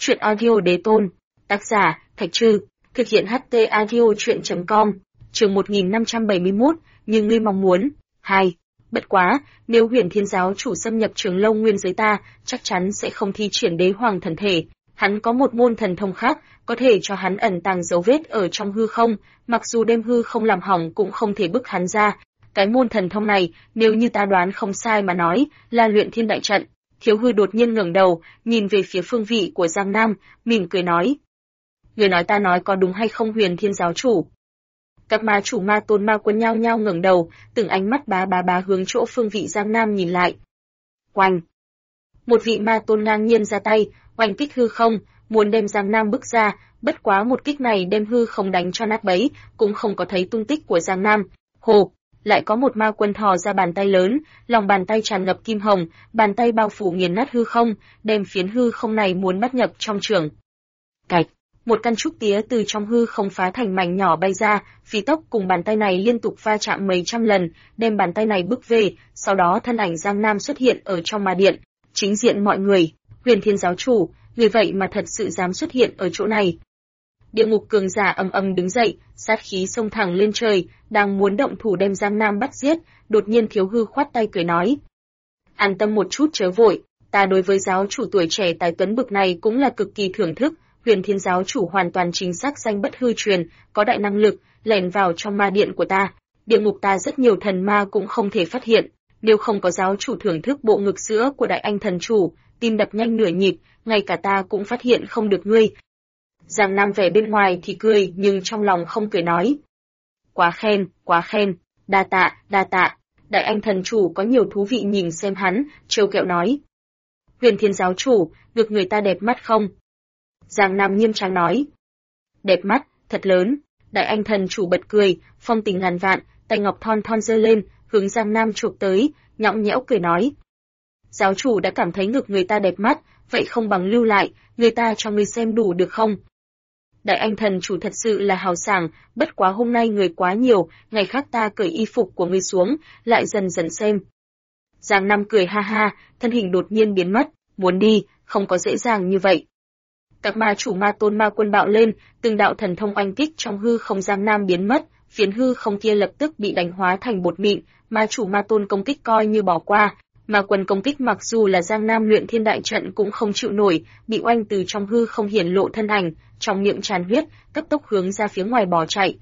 Chuyện audio đế tôn. Tác giả, Thạch Trư. Thực hiện HT audio chuyện.com. Chương 1571, như ngươi mong muốn. 2. Bất quá, nếu Huyền Thiên giáo chủ xâm nhập Trường Lâu nguyên giới ta, chắc chắn sẽ không thi triển đế hoàng thần thể. Hắn có một môn thần thông khác, có thể cho hắn ẩn tàng dấu vết ở trong hư không, mặc dù đem hư không làm hỏng cũng không thể bức hắn ra. Cái môn thần thông này, nếu như ta đoán không sai mà nói, là luyện thiên đại trận. Thiếu hư đột nhiên ngẩng đầu, nhìn về phía phương vị của Giang Nam, mỉm cười nói. Người nói ta nói có đúng hay không Huyền Thiên giáo chủ? Các ma chủ ma tôn ma quân nhao nhao ngẩng đầu, từng ánh mắt bá hướng chỗ phương vị Giang Nam nhìn lại. Oanh! Một vị ma tôn ngang nhiên ra tay, oanh kích hư không, muốn đem Giang Nam bức ra, bất quá một kích này đem hư không đánh cho nát bấy, cũng không có thấy tung tích của Giang Nam. Hồ! Lại có một ma quân thò ra bàn tay lớn, lòng bàn tay tràn ngập kim hồng, bàn tay bao phủ nghiền nát hư không, đem phiến hư không này muốn bắt nhập trong trường. Cạch! Một căn trúc tía từ trong hư không phá thành mảnh nhỏ bay ra, phi tốc cùng bàn tay này liên tục va chạm mấy trăm lần, đem bàn tay này bức về, sau đó thân ảnh Giang Nam xuất hiện ở trong ma điện, chính diện mọi người. Huyền Thiên giáo chủ, người vậy mà thật sự dám xuất hiện ở chỗ này. Địa ngục cường giả ầm ầm đứng dậy, sát khí xông thẳng lên trời, đang muốn động thủ đem Giang Nam bắt giết, đột nhiên Thiếu hư khoát tay cười nói: "An tâm một chút chớ vội, ta đối với giáo chủ tuổi trẻ tài tuấn bực này cũng là cực kỳ thưởng thức, Huyền Thiên giáo chủ hoàn toàn chính xác danh bất hư truyền, có đại năng lực, lẻn vào trong ma điện của ta, địa ngục ta rất nhiều thần ma cũng không thể phát hiện, nếu không có giáo chủ thưởng thức bộ ngực sữa của đại anh thần chủ, tim đập nhanh nửa nhịp, ngay cả ta cũng phát hiện không được ngươi." Giang Nam vẻ bên ngoài thì cười, nhưng trong lòng không cười nói: quá khen, đa tạ. Đại anh thần chủ có nhiều thú vị nhìn xem hắn, trêu kẹo nói: Huyền Thiên giáo chủ, ngực người ta đẹp mắt không? Giang Nam nghiêm trang nói: đẹp mắt, thật lớn. Đại anh thần chủ bật cười, phong tình ngàn vạn, tay ngọc thon thon giơ lên, hướng Giang Nam chụp tới, nhõng nhẽo cười nói: giáo chủ đã cảm thấy ngực người ta đẹp mắt, vậy không bằng lưu lại, người ta cho ngươi xem đủ được không? Đại anh thần chủ thật sự là hào sảng, bất quá hôm nay người quá nhiều, ngày khác ta cởi y phục của ngươi xuống, lại dần dần xem. Giang Nam cười ha ha, thân hình đột nhiên biến mất, muốn đi, không có dễ dàng như vậy. Các ma chủ ma tôn ma quân bạo lên, từng đạo thần thông oanh kích trong hư không Giang Nam biến mất, phiến hư không kia lập tức bị đánh hóa thành bột mịn, ma chủ ma tôn công kích coi như bỏ qua. Ma quân công kích mặc dù là Giang Nam luyện thiên đại trận cũng không chịu nổi, bị oanh từ trong hư không hiển lộ thân ảnh, trong miệng tràn huyết, cấp tốc hướng ra phía ngoài bỏ chạy.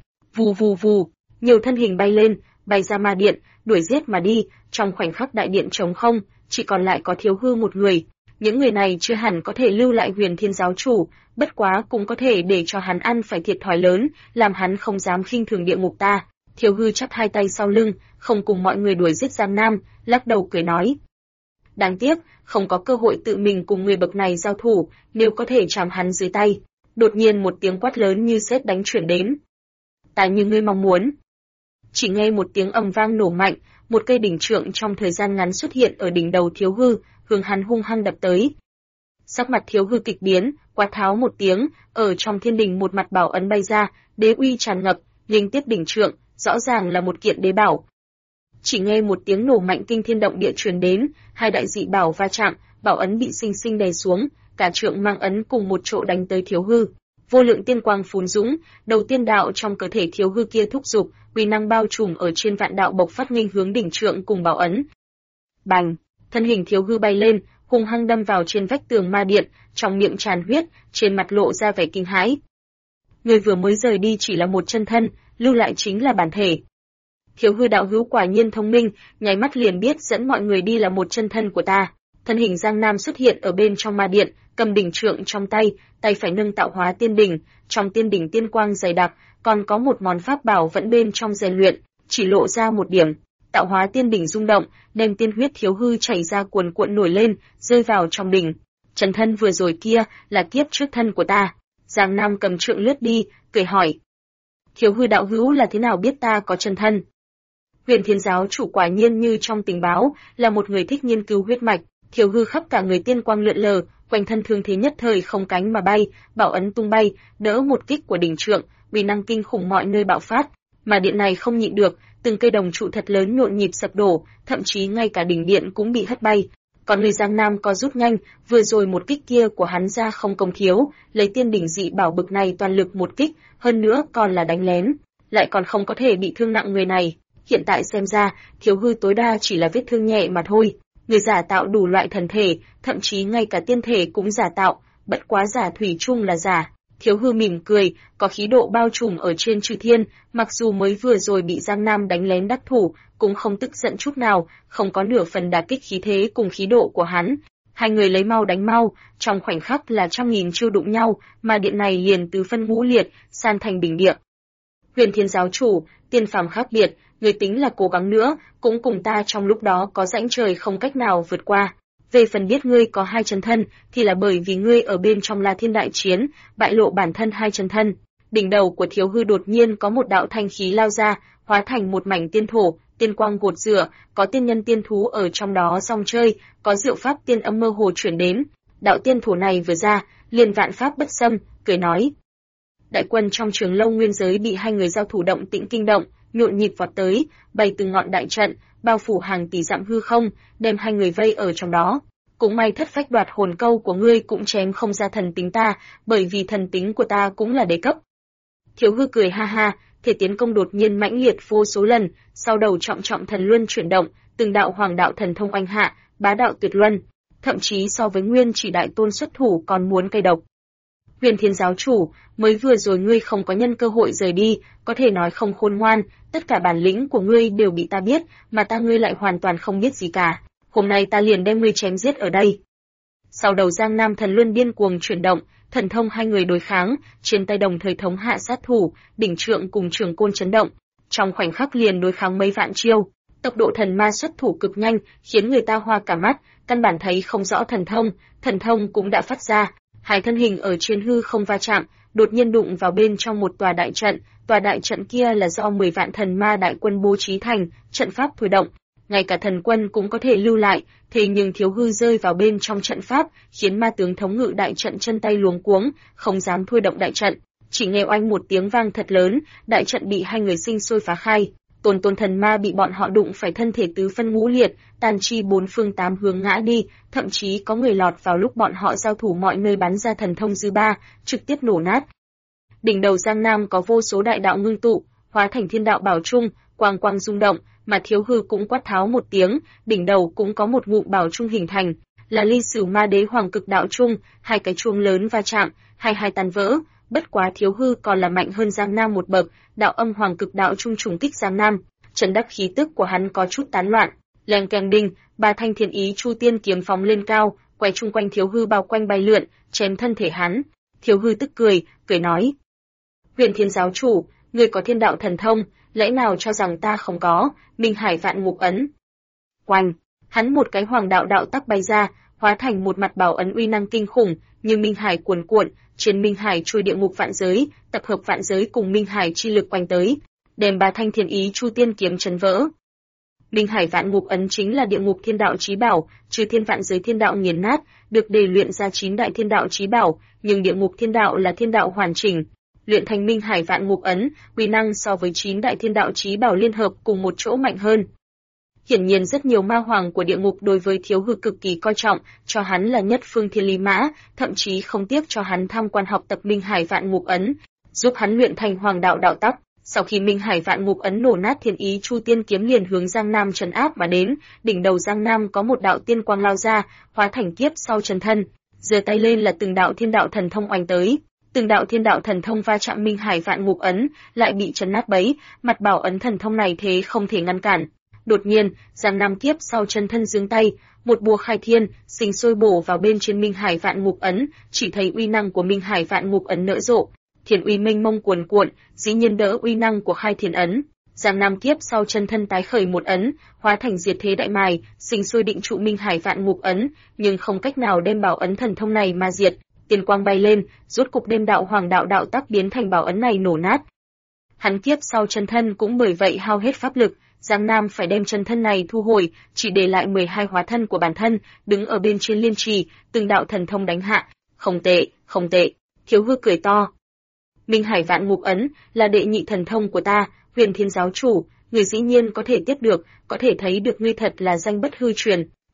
Vù, nhiều thân hình bay lên, bay ra ma điện, đuổi giết mà đi, trong khoảnh khắc đại điện trống không, chỉ còn lại có Thiếu hư một người. Những người này chưa hẳn có thể lưu lại Huyền Thiên giáo chủ, bất quá cũng có thể để cho hắn ăn phải thiệt thòi lớn, làm hắn không dám khinh thường địa ngục ta. Thiếu hư chắp hai tay sau lưng, không cùng mọi người đuổi giết Giang Nam, lắc đầu cười nói: đáng tiếc, không có cơ hội tự mình cùng người bậc này giao thủ, nếu có thể chạm hắn dưới tay. Đột nhiên một tiếng quát lớn như sét đánh chuyển đến: ta như ngươi mong muốn. Chỉ nghe một tiếng ầm vang nổ mạnh, một cây đỉnh trượng trong thời gian ngắn xuất hiện ở đỉnh đầu Thiếu hư, hướng hắn hung hăng đập tới. Sắc mặt Thiếu hư kịch biến, quát tháo một tiếng, ở trong thiên đình một mặt bảo ấn bay ra, đế uy tràn ngập, linh tiếp đỉnh trượng, rõ ràng là một kiện đế bảo. Chỉ nghe một tiếng nổ mạnh kinh thiên động địa truyền đến, hai đại dị bảo va chạm, bảo ấn bị sinh sinh đè xuống, cả trượng mang ấn cùng một chỗ đánh tới Thiếu hư. Vô lượng tiên quang phun dũng, đầu tiên đạo trong cơ thể Thiếu hư kia thúc giục, uy năng bao trùm ở trên vạn đạo bộc phát nghênh hướng đỉnh trượng cùng bảo ấn. Bành, thân hình Thiếu hư bay lên, hung hăng đâm vào trên vách tường ma điện, trong miệng tràn huyết, trên mặt lộ ra vẻ kinh hãi. Người vừa mới rời đi chỉ là một chân thân, lưu lại chính là bản thể. Thiếu hư đạo hữu quả nhiên thông minh, nháy mắt liền biết dẫn mọi người đi là một chân thân của ta. Thân hình Giang Nam xuất hiện ở bên trong ma điện, cầm đỉnh trượng trong tay, tay phải nâng tạo hóa tiên đỉnh, trong tiên đỉnh tiên quang dày đặc, còn có một món pháp bảo vẫn bên trong rèn luyện, chỉ lộ ra một điểm. Tạo hóa tiên đỉnh rung động, đem tiên huyết Thiếu hư chảy ra cuồn cuộn nổi lên, rơi vào trong đỉnh. Chân thân vừa rồi kia là kiếp trước thân của ta. Giang Nam cầm trượng lướt đi, cười hỏi: Thiếu hư đạo hữu là thế nào biết ta có chân thân? Huyền Thiên giáo chủ quả nhiên như trong tình báo, là một người thích nghiên cứu huyết mạch. Thiếu hư khắp cả người tiên quang lượn lờ, quanh thân thương thế nhất thời không cánh mà bay, bảo ấn tung bay, đỡ một kích của đỉnh trượng, uy năng kinh khủng mọi nơi bạo phát, mà điện này không nhịn được, từng cây đồng trụ thật lớn nhộn nhịp sập đổ, thậm chí ngay cả đỉnh điện cũng bị hất bay. Còn người Giang Nam có rút nhanh, vừa rồi một kích kia của hắn ra không công thiếu, lấy tiên đỉnh dị bảo bực này toàn lực một kích, hơn nữa còn là đánh lén, lại còn không có thể bị thương nặng người này. Hiện tại xem ra, Thiếu Hư tối đa chỉ là vết thương nhẹ mà thôi. Người giả tạo đủ loại thần thể, thậm chí ngay cả tiên thể cũng giả tạo, bất quá giả thủy chung là giả. Thiếu Hư mỉm cười, có khí độ bao trùm ở trên Chư Thiên, mặc dù mới vừa rồi bị Giang Nam đánh lén đắc thủ, cũng không tức giận chút nào, không có nửa phần đả kích khí thế cùng khí độ của hắn. Hai người lấy mau đánh mau, trong khoảnh khắc là trăm nghìn chiêu đụng nhau, mà điện này liền tứ phân ngũ liệt, san thành bình địa. Huyền Thiên giáo chủ, tiên phàm khác biệt, người tính là cố gắng nữa, cũng cùng ta trong lúc đó có rãnh trời không cách nào vượt qua. Về phần biết ngươi có hai chân thân, thì là bởi vì ngươi ở bên trong La Thiên đại chiến, bại lộ bản thân hai chân thân. Đỉnh đầu của Thiếu Hư đột nhiên có một đạo thanh khí lao ra, hóa thành một mảnh tiên thổ, tiên quang gột rửa, có tiên nhân tiên thú ở trong đó dòng chơi, có diệu pháp tiên âm mơ hồ chuyển đến. Đạo tiên thổ này vừa ra, liền vạn pháp bất xâm, cười nói. Đại quân trong Trường Lâu nguyên giới bị hai người giao thủ động tĩnh kinh động, nhộn nhịp vọt tới, bày từng ngọn đại trận, bao phủ hàng tỷ dặm hư không, đem hai người vây ở trong đó. Cũng may thất phách đoạt hồn câu của ngươi cũng chém không ra thần tính ta, bởi vì thần tính của ta cũng là đế cấp. Thiếu Hư cười ha ha, thể tiến công đột nhiên mãnh liệt vô số lần, sau đầu trọng trọng thần luân chuyển động, từng đạo hoàng đạo thần thông oanh hạ, bá đạo tuyệt luân, thậm chí so với Nguyên Chỉ đại tôn xuất thủ còn muốn cay độc. Huyền Thiên giáo chủ, mới vừa rồi ngươi không có nhân cơ hội rời đi, có thể nói không khôn ngoan, tất cả bản lĩnh của ngươi đều bị ta biết, mà ta ngươi lại hoàn toàn không biết gì cả. Hôm nay ta liền đem ngươi chém giết ở đây. Sau đầu Giang Nam thần luân điên cuồng chuyển động, thần thông hai người đối kháng, trên tay đồng thời thống hạ sát thủ, đỉnh trượng cùng trường côn chấn động, trong khoảnh khắc liền đối kháng mấy vạn chiêu. Tốc độ thần ma xuất thủ cực nhanh, khiến người ta hoa cả mắt, căn bản thấy không rõ thần thông cũng đã phát ra. Hai thân hình ở trên hư không va chạm, đột nhiên đụng vào bên trong một tòa đại trận kia là do 10 vạn thần ma đại quân bố trí thành, trận pháp thôi động, ngay cả thần quân cũng có thể lưu lại, thế nhưng Thiếu Hư rơi vào bên trong trận pháp, khiến ma tướng thống ngự đại trận chân tay luống cuống, không dám thôi động đại trận. Chỉ nghe oanh một tiếng vang thật lớn, đại trận bị hai người sinh sôi phá khai, tôn thần ma bị bọn họ đụng phải thân thể tứ phân ngũ liệt, tàn chi bốn phương tám hướng ngã đi, thậm chí có người lọt vào lúc bọn họ giao thủ mọi nơi bắn ra thần thông dư ba, trực tiếp nổ nát. Đỉnh đầu Giang Nam có vô số đại đạo ngưng tụ, hóa thành thiên đạo bảo trung, quang quang rung động, mà Thiếu Hư cũng quát tháo một tiếng, đỉnh đầu cũng có một ngụm bảo trung hình thành, là Ly Sửu Ma Đế Hoàng Cực Đạo Trung, hai cái chuông lớn va chạm, hai tan vỡ. Bất quá Thiếu Hư còn là mạnh hơn Giang Nam một bậc, đạo âm Hoàng Cực Đạo Trung trùng kích Giang Nam, trấn đắc khí tức của hắn có chút tán loạn. Leng keng đinh, ba thanh thiên ý chu tiên kiếm phóng lên cao, quay chung quanh Thiếu Hư bao quanh bay lượn, chém thân thể hắn. Thiếu Hư tức cười nói: Huyền Thiên giáo chủ, ngươi có thiên đạo thần thông, lẽ nào cho rằng ta không có? Minh Hải Vạn Ngục Ấn. Oanh, hắn một cái hoàng đạo đạo tắc bay ra, hóa thành một mặt bảo ấn uy năng kinh khủng, như Minh Hải cuồn cuộn, trên Minh Hải trôi địa ngục vạn giới, tập hợp vạn giới cùng Minh Hải chi lực quanh tới, đem ba thanh thiên ý chu tiên kiếm chấn vỡ. Minh Hải Vạn Ngục Ấn chính là địa ngục thiên đạo chí bảo, trừ thiên vạn giới thiên đạo nghiền nát, được đề luyện ra 9 đại thiên đạo chí bảo, nhưng địa ngục thiên đạo là thiên đạo hoàn chỉnh. Luyện thành Minh Hải Vạn Ngục Ấn, uy năng so với 9 đại thiên đạo chí bảo liên hợp cùng một chỗ mạnh hơn. Hiển nhiên rất nhiều ma hoàng của địa ngục đối với Thiếu Hư cực kỳ coi trọng, cho hắn là nhất phương thiên lý mã, thậm chí không tiếc cho hắn tham quan học tập Minh Hải Vạn Ngục Ấn, giúp hắn luyện thành hoàng đạo đạo tắc. Sau khi Minh Hải Vạn Ngục Ấn nổ nát, thiên ý chu tiên kiếm liền hướng Giang Nam trấn áp mà đến, đỉnh đầu Giang Nam có một đạo tiên quang lao ra, hóa thành kiếp sau chân thân, giơ tay lên là từng đạo thiên đạo thần thông oanh tới. Từng đạo thiên đạo thần thông va chạm Minh Hải Vạn Ngục Ấn, lại bị chấn nát bấy, mặt bảo ấn thần thông này thế không thể ngăn cản. Đột nhiên, Giang Nam kiếp sau chân thân giương tay, một bùa khai thiên, sinh sôi bổ vào bên trên Minh Hải Vạn Ngục Ấn, chỉ thấy uy năng của Minh Hải Vạn Ngục Ấn nở rộ, thiên uy mênh mông cuồn cuộn, dĩ nhiên đỡ uy năng của khai thiên ấn. Giang Nam kiếp sau chân thân tái khởi một ấn, hóa thành diệt thế đại mài, sinh sôi định trụ Minh Hải Vạn Ngục Ấn, nhưng không cách nào đem bảo ấn thần thông này mà diệt. Tiên quang bay lên, rốt cục đem đạo hoàng đạo đạo tắc biến thành bảo ấn này nổ nát. Hắn kiếp sau chân thân cũng bởi vậy hao hết pháp lực, Giang Nam phải đem chân thân này thu hồi, chỉ để lại 12 hóa thân của bản thân, đứng ở bên trên liên trì, từng đạo thần thông đánh hạ. Không tệ. Thiếu Hư cười to. Minh Hải Vạn Ngục Ấn là đệ nhị thần thông của ta, Huyền Thiên giáo chủ, người dĩ nhiên có thể tiếp được, có thể thấy được ngươi thật là danh bất hư truyền.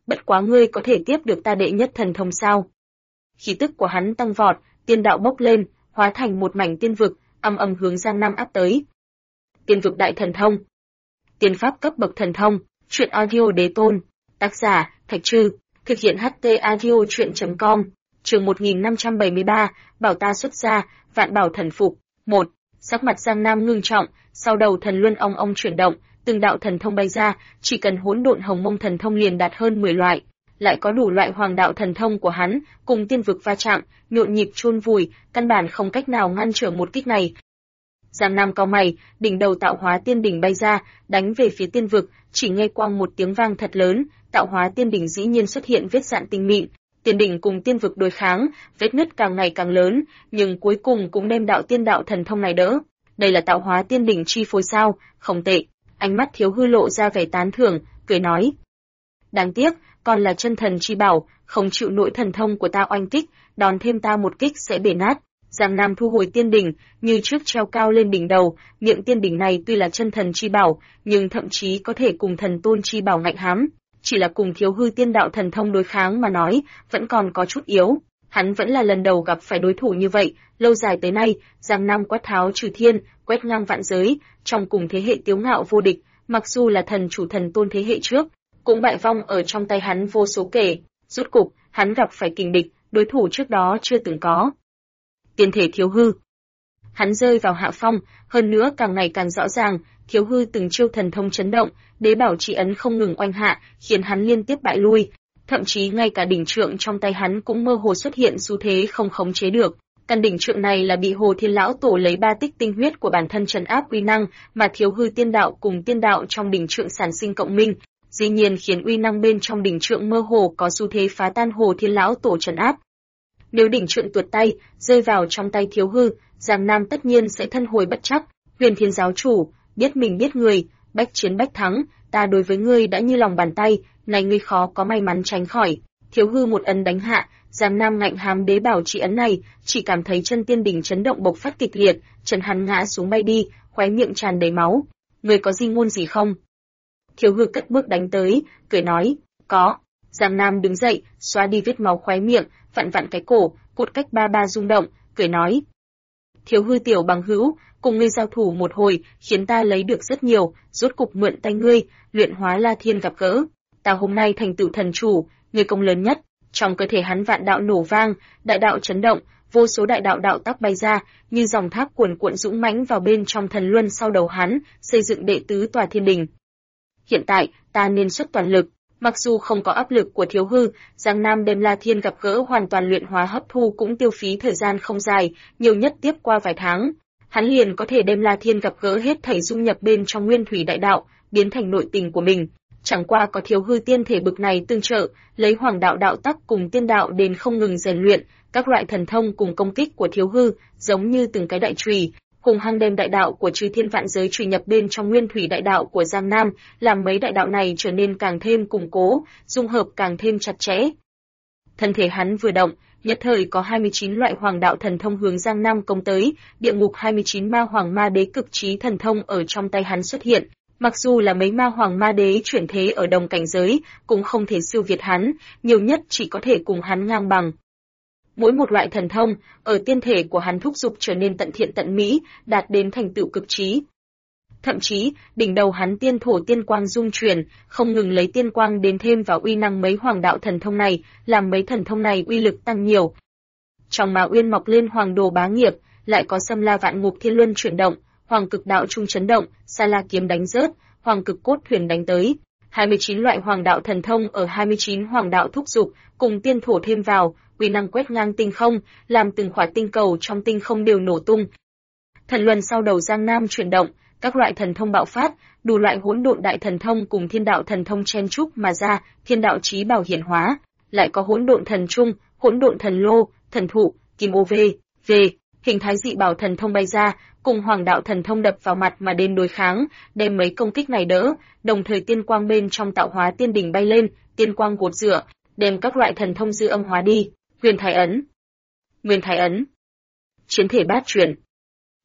Bất quá ngươi có thể tiếp được ta đệ nhất thần thông sao? Khí tức của hắn tăng vọt, tiên đạo bốc lên, hóa thành một mảnh tiên vực, ầm ầm hướng Giang Nam áp tới. Tiên vực đại thần thông. Tiên pháp cấp bậc thần thông, truyện audio đế tôn. Tác giả, Thạch Trư. Thực hiện HT audio truyện.com. Chương 1573, bảo ta xuất ra, vạn bảo thần phục. 1. Sắc mặt Giang Nam ngưng trọng, sau đầu thần luân ong ong chuyển động, từng đạo thần thông bay ra, chỉ cần hỗn độn hồng mông thần thông liền đạt hơn 10 loại, lại có đủ loại hoàng đạo thần thông của hắn, cùng tiên vực va chạm, nhộn nhịp chôn vùi, căn bản không cách nào ngăn trở một kích này. Giang Nam cau mày, đỉnh đầu tạo hóa tiên đỉnh bay ra, đánh về phía tiên vực, chỉ nghe quang một tiếng vang thật lớn, tạo hóa tiên đỉnh dĩ nhiên xuất hiện vết rạn tinh mịn. Tiên đỉnh cùng tiên vực đối kháng, vết nứt càng ngày càng lớn, nhưng cuối cùng cũng đem đạo tiên đạo thần thông này đỡ. Đây là tạo hóa tiên đỉnh chi phối sao? Không tệ. Ánh mắt Thiếu Hư lộ ra vẻ tán thưởng, cười nói: đáng tiếc, còn là chân thần chi bảo, không chịu nổi thần thông của ta oanh kích, đòn thêm ta một kích sẽ bể nát. Giang Nam thu hồi tiên đỉnh, như trước treo cao lên đỉnh đầu, miệng tiên đỉnh này tuy là chân thần chi bảo, nhưng thậm chí có thể cùng thần tôn chi bảo ngạnh hám, chỉ là cùng Thiếu Hư tiên đạo thần thông đối kháng mà nói, vẫn còn có chút yếu. Hắn vẫn là lần đầu gặp phải đối thủ như vậy, lâu dài tới nay, Giang Nam quát tháo trừ thiên, quét ngang vạn giới, trong cùng thế hệ tiếu ngạo vô địch, mặc dù là thần chủ thần tôn thế hệ trước, cũng bại vong ở trong tay hắn vô số kể. Rốt cục, hắn gặp phải kình địch, đối thủ trước đó chưa từng có. Tiên thể Thiếu Hư. Hắn rơi vào hạ phong, hơn nữa càng ngày càng rõ ràng, Thiếu Hư từng chiêu thần thông chấn động, đế bảo chỉ ấn không ngừng oanh hạ, khiến hắn liên tiếp bại lui. Thậm chí ngay cả đỉnh trượng trong tay hắn cũng mơ hồ xuất hiện xu thế không khống chế được. Căn đỉnh trượng này là bị Hồ Thiên lão tổ lấy 3 tích tinh huyết của bản thân trấn áp uy năng, mà Thiếu Hư tiên đạo cùng tiên đạo trong đỉnh trượng sản sinh cộng minh, dĩ nhiên khiến uy năng bên trong đỉnh trượng mơ hồ có xu thế phá tan Hồ Thiên lão tổ trấn áp. Nếu đỉnh trượng tuột tay, rơi vào trong tay Thiếu Hư, Giang Nam tất nhiên sẽ thân hồi bất trắc. Huyền Thiên giáo chủ, biết mình biết người, bách chiến bách thắng, ta đối với ngươi đã như lòng bàn tay, này ngươi khó có may mắn tránh khỏi. Thiếu Hư một ấn đánh hạ, Giang Nam ngạnh hám đế bảo chỉ ấn này, chỉ cảm thấy chân tiên đỉnh chấn động bộc phát kịch liệt, chân hắn ngã xuống bay đi, khóe miệng tràn đầy máu. Ngươi có di ngôn gì không? Thiếu Hư cất bước đánh tới, cười nói, có. Giang Nam đứng dậy, xóa đi vết máu khóe miệng, vặn vặn cái cổ, cột cách ba ba rung động, cười nói: Thiếu Hư tiểu bằng hữu, cùng ngươi giao thủ một hồi, khiến ta lấy được rất nhiều, rốt cục mượn tay ngươi, luyện hóa La Thiên gặp gỡ. Ta hôm nay thành tựu thần chủ, ngươi công lớn nhất. Trong cơ thể hắn vạn đạo nổ vang, đại đạo chấn động, vô số đại đạo đạo tắc bay ra, như dòng thác cuồn cuộn dũng mãnh vào bên trong thần luân sau đầu hắn, xây dựng đệ tứ tòa thiên đình. Hiện tại, ta nên xuất toàn lực. Mặc dù không có áp lực của Thiếu Hư, Giang Nam đem La Thiên gặp gỡ hoàn toàn luyện hóa hấp thu cũng tiêu phí thời gian không dài, nhiều nhất tiếp qua vài tháng. Hắn liền có thể đem La Thiên gặp gỡ hết thảy dung nhập bên trong nguyên thủy đại đạo, biến thành nội tình của mình. Chẳng qua có Thiếu Hư tiên thể bực này tương trợ, lấy hoàng đạo đạo tắc cùng tiên đạo đến không ngừng rèn luyện, các loại thần thông cùng công kích của Thiếu Hư, giống như từng cái đại chùy, hùng hăng đem đại đạo của chư thiên vạn giới chùy nhập bên trong nguyên thủy đại đạo của Giang Nam, làm mấy đại đạo này trở nên càng thêm củng cố, dung hợp càng thêm chặt chẽ. Thân thể hắn vừa động, nhất thời có 29 loại hoàng đạo thần thông hướng Giang Nam công tới, địa ngục 29 ma hoàng ma đế cực trí thần thông ở trong tay hắn xuất hiện. Mặc dù là mấy ma hoàng ma đế chuyển thế ở đồng cảnh giới, cũng không thể siêu việt hắn, nhiều nhất chỉ có thể cùng hắn ngang bằng. Mỗi một loại thần thông, ở tiên thể của hắn thúc dục trở nên tận thiện tận mỹ, đạt đến thành tựu cực trí. Thậm chí, đỉnh đầu hắn tiên thổ tiên quang dung chuyển, không ngừng lấy tiên quang đến thêm vào uy năng mấy hoàng đạo thần thông này, làm mấy thần thông này uy lực tăng nhiều. Trong Ma Uyên mọc lên hoàng đồ bá nghiệp, lại có xâm la vạn ngục thiên luân chuyển động, hoàng cực đạo trung chấn động, sa la kiếm đánh rớt, hoàng cực cốt thuyền đánh tới. 29 loại hoàng đạo thần thông ở 29 hoàng đạo thúc dục, cùng tiên thổ thêm vào, uy năng quét ngang tinh không, làm từng khỏa tinh cầu trong tinh không đều nổ tung. Thần luân sau đầu Giang Nam chuyển động, các loại thần thông bạo phát, đủ loại hỗn độn đại thần thông cùng thiên đạo thần thông chen chúc mà ra, thiên đạo chí bảo hiển hóa, lại có hỗn độn thần trung, hỗn độn thần lô, thần thụ, kim ô về, hình thái dị bảo thần thông bay ra, cùng hoàng đạo thần thông đập vào mặt mà đến đối kháng, đem mấy công kích này đỡ, đồng thời tiên quang bên trong tạo hóa tiên đỉnh bay lên, tiên quang gột rửa, đem các loại thần thông dư âm hóa đi. Huyền Thái ấn, Nguyên Thái ấn, chiến thể bát chuyển.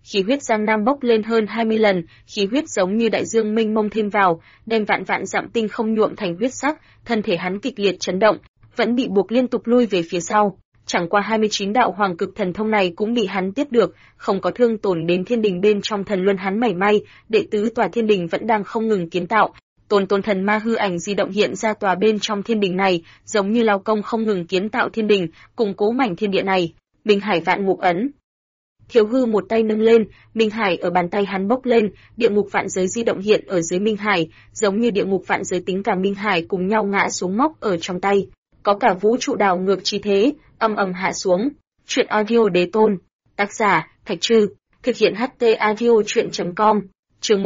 khí huyết Giang Nam bốc lên hơn 20 lần, khí huyết giống như đại dương mênh mông thêm vào, đem vạn vạn dặm tinh không nhuộm thành huyết sắc, thân thể hắn kịch liệt chấn động, vẫn bị buộc liên tục lui về phía sau. Chẳng qua 29 đạo hoàng cực thần thông này cũng bị hắn tiếp được, không có thương tổn đến thiên đình bên trong thần luân hắn mảy may, đệ tứ tòa thiên đình vẫn đang không ngừng kiến tạo. Tôn thần ma hư ảnh di động hiện ra tòa bên trong thiên đình này, giống như lao công không ngừng kiến tạo thiên đình, củng cố mảnh thiên địa này. Minh Hải Vạn Ngục Ấn. Thiếu Hư một tay nâng lên, Minh Hải ở bàn tay hắn bốc lên, địa ngục vạn giới di động hiện ở dưới Minh Hải, giống như địa ngục vạn giới tính cả Minh Hải cùng nhau ngã xuống móc ở trong tay. Có cả vũ trụ đảo ngược chi thế, âm ầm hạ xuống. Truyện audio đế tôn. Tác giả, Thạch Trư. Thực hiện HT audio truyện.com. Chương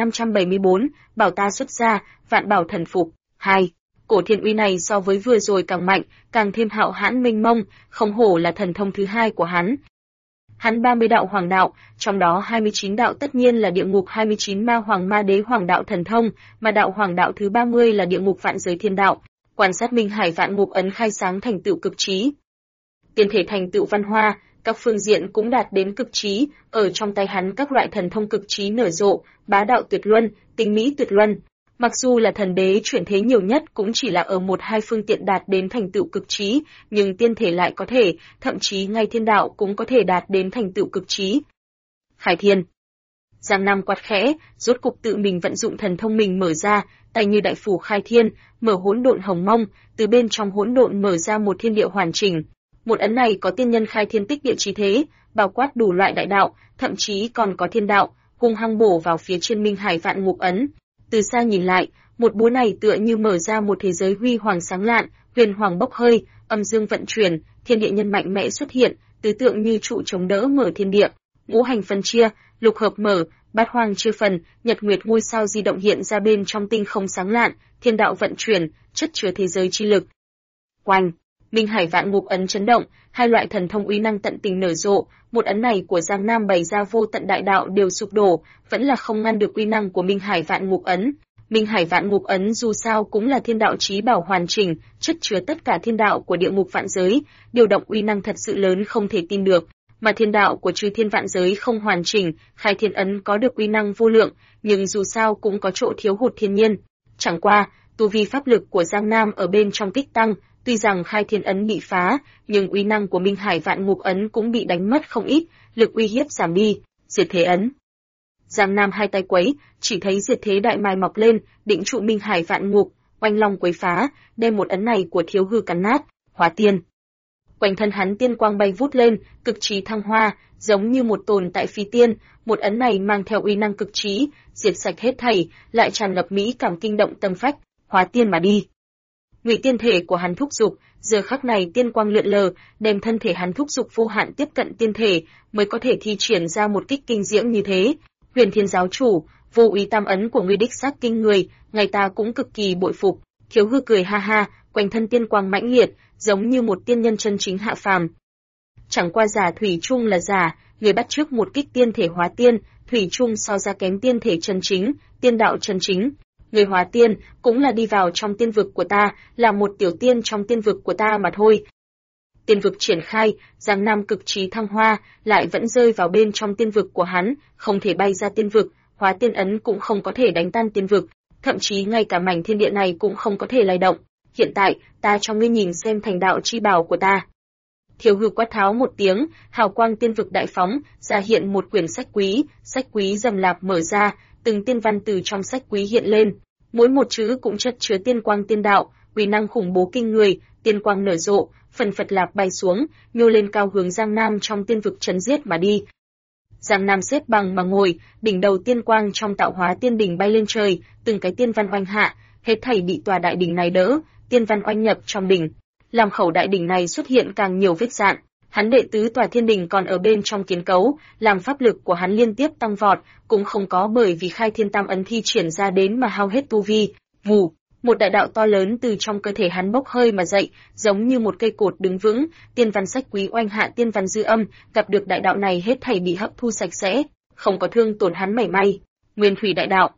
1574, bảo ta xuất ra, vạn bảo thần phục. 2. Cổ thiên uy này so với vừa rồi càng mạnh, càng thêm hạo hãn mênh mông, không hổ là thần thông thứ hai của hắn. Hắn 30 đạo hoàng đạo, trong đó 29 đạo tất nhiên là địa ngục 29 ma hoàng ma đế hoàng đạo thần thông, mà đạo hoàng đạo thứ 30 là địa ngục vạn giới thiên đạo. Quan sát Minh Hải Vạn Ngục Ấn khai sáng thành tựu cực trí. Tiên thể thành tựu văn hoa, các phương diện cũng đạt đến cực trí, ở trong tay hắn các loại thần thông cực trí nở rộ, bá đạo tuyệt luân, tinh mỹ tuyệt luân. Mặc dù là thần đế chuyển thế nhiều nhất cũng chỉ là ở một hai phương tiện đạt đến thành tựu cực trí, nhưng tiên thể lại có thể, thậm chí ngay thiên đạo cũng có thể đạt đến thành tựu cực trí. Khai thiên. Giang Nam quát khẽ, rốt cục tự mình vận dụng thần thông mình mở ra, tay như đại phủ khai thiên, mở hỗn độn hồng mông, từ bên trong hỗn độn mở ra một thiên địa hoàn chỉnh. Một ấn này có tiên nhân khai thiên tích địa chí thế, bao quát đủ loại đại đạo, thậm chí còn có thiên đạo, hung hăng bổ vào phía trên Minh Hải Vạn Ngục Ấn. Từ xa nhìn lại, một búa này tựa như mở ra một thế giới huy hoàng sáng lạn, huyền hoàng bốc hơi, âm dương vận chuyển, thiên địa nhân mạnh mẽ xuất hiện, tứ tượng như trụ chống đỡ mở thiên địa, ngũ hành phân chia, lục hợp mở, bát hoang chia phần, nhật nguyệt ngôi sao di động hiện ra bên trong tinh không sáng lạn, thiên đạo vận chuyển, chất chứa thế giới chi lực. Oanh! Minh Hải Vạn Ngục Ấn chấn động, hai loại thần thông uy năng tận tình nở rộ, một ấn này của Giang Nam bày ra vô tận đại đạo đều sụp đổ, vẫn là không ngăn được uy năng của Minh Hải Vạn Ngục Ấn. Minh Hải Vạn Ngục Ấn dù sao cũng là thiên đạo chí bảo hoàn chỉnh, chất chứa tất cả thiên đạo của địa ngục vạn giới, điều động uy năng thật sự lớn không thể tin được. Mà thiên đạo của chư thiên vạn giới không hoàn chỉnh, khai thiên ấn có được uy năng vô lượng, nhưng dù sao cũng có chỗ thiếu hụt thiên nhiên. Chẳng qua, tu vi pháp lực của Giang Nam ở bên trong kích tăng, tuy rằng khai thiên ấn bị phá, nhưng uy năng của Minh Hải Vạn Ngục Ấn cũng bị đánh mất không ít, lực uy hiếp giảm đi. Diệt thế ấn. Giang Nam hai tay quấy, chỉ thấy diệt thế đại mai mọc lên, định trụ Minh Hải Vạn Ngục, oanh long quấy phá, đem một ấn này của Thiếu Hư cắn nát, hóa tiên. Quanh thân hắn tiên quang bay vút lên, cực trí thăng hoa, giống như một tồn tại phi tiên, một ấn này mang theo uy năng cực trí, diệt sạch hết thảy, lại tràn ngập mỹ cảm kinh động tâm phách, hóa tiên mà đi. Ngụy tiên thể của hắn thúc dục, giờ khắc này tiên quang lượn lờ, đem thân thể hắn thúc dục vô hạn tiếp cận tiên thể, mới có thể thi triển ra một kích kinh diễm như thế. Huyền Thiên giáo chủ, vô úy tam ấn của ngươi đích xác kinh người, ngày ta cũng cực kỳ bội phục. Thiếu Hư cười ha ha, quanh thân tiên quang mãnh liệt, giống như một tiên nhân chân chính hạ phàm. Chẳng qua giả thủy chung là giả, người bắt chước một kích tiên thể hóa tiên, thủy chung so ra kém tiên thể chân chính, tiên đạo chân chính. Người hóa tiên cũng là đi vào trong tiên vực của ta, là một tiểu tiên trong tiên vực của ta mà thôi. Tiên vực triển khai, Giang Nam cực trí thăng hoa, lại vẫn rơi vào bên trong tiên vực của hắn, không thể bay ra tiên vực, hóa tiên ấn cũng không có thể đánh tan tiên vực, thậm chí ngay cả mảnh thiên địa này cũng không có thể lay động. Hiện tại, ta cho ngươi nhìn xem thành đạo chi bảo của ta. Thiếu Hư quát tháo một tiếng, hào quang tiên vực đại phóng, ra hiện một quyển sách quý rầm rạp mở ra, từng tiên văn từ trong sách quý hiện lên, mỗi một chữ cũng chất chứa tiên quang tiên đạo, uy năng khủng bố kinh người, tiên quang nở rộ, phần phật lạc bay xuống, nhô lên cao hướng Giang Nam trong tiên vực trấn giết mà đi. Giang Nam xếp bằng mà ngồi, đỉnh đầu tiên quang trong tạo hóa tiên đỉnh bay lên trời, từng cái tiên văn oanh hạ, hết thảy bị tòa đại đỉnh này đỡ, tiên văn oanh nhập trong đỉnh, làm khẩu đại đỉnh này xuất hiện càng nhiều vết rạn. Hắn đệ tứ tòa thiên đỉnh còn ở bên trong kiến cấu, làm pháp lực của hắn liên tiếp tăng vọt, cũng không có bởi vì khai thiên tam ấn thi triển ra đến mà hao hết tu vi. Vù, một đại đạo to lớn từ trong cơ thể hắn bốc hơi mà dậy, giống như một cây cột đứng vững, tiên văn sách quý oanh hạ tiên văn dư âm, gặp được đại đạo này hết thảy bị hấp thu sạch sẽ, không có thương tổn hắn mảy may. Nguyên thủy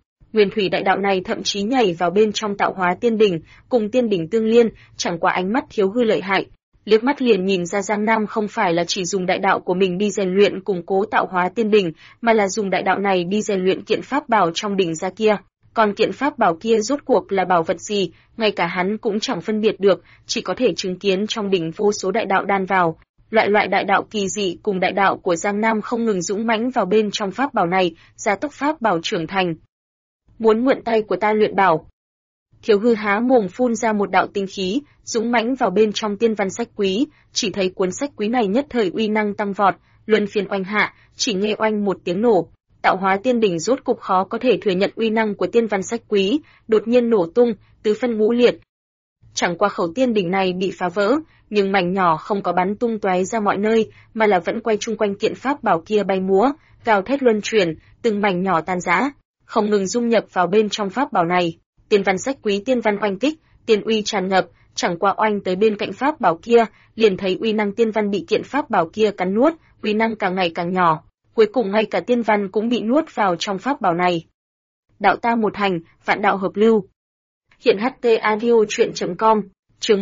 đại đạo này thậm chí nhảy vào bên trong tạo hóa tiên đỉnh, cùng tiên đỉnh tương liên, chẳng qua ánh mắt Thiếu Hư lợi hại. liếc mắt liền nhìn ra Giang Nam không phải là chỉ dùng đại đạo của mình đi rèn luyện củng cố tạo hóa tiên đỉnh, mà là dùng đại đạo này đi rèn luyện kiện pháp bảo trong đỉnh ra kia. Còn kiện pháp bảo kia rốt cuộc là bảo vật gì, ngay cả hắn cũng chẳng phân biệt được, chỉ có thể chứng kiến trong đỉnh vô số đại đạo đan vào. Loại đại đạo kỳ dị cùng đại đạo của Giang Nam không ngừng dũng mãnh vào bên trong pháp bảo này, gia tốc pháp bảo trưởng thành. Muốn mượn tay của ta luyện bảo. Thiếu Hư há mồm phun ra một đạo tinh khí, dũng mãnh vào bên trong tiên văn sách quý, chỉ thấy cuốn sách quý này nhất thời uy năng tăng vọt, luân phiên oanh hạ, chỉ nghe oanh một tiếng nổ. Tạo hóa tiên đỉnh rốt cục khó có thể thừa nhận uy năng của tiên văn sách quý, đột nhiên nổ tung, tứ phân ngũ liệt. Chẳng qua khẩu tiên đỉnh này bị phá vỡ, nhưng mảnh nhỏ không có bắn tung tóe ra mọi nơi, mà là vẫn quay chung quanh kiện pháp bảo kia bay múa, gào thét luân chuyển, từng mảnh nhỏ tan rã, không ngừng dung nhập vào bên trong pháp bảo này. Tiên văn sách quý tiên văn oanh kích, tiên uy tràn ngập, chẳng qua oanh tới bên cạnh pháp bảo kia, liền thấy uy năng tiên văn bị kiện pháp bảo kia cắn nuốt, uy năng càng ngày càng nhỏ, cuối cùng ngay cả tiên văn cũng bị nuốt vào trong pháp bảo này. Đạo ta một hành, vạn đạo hợp lưu. Hiện HT Audio chuyện.com, chương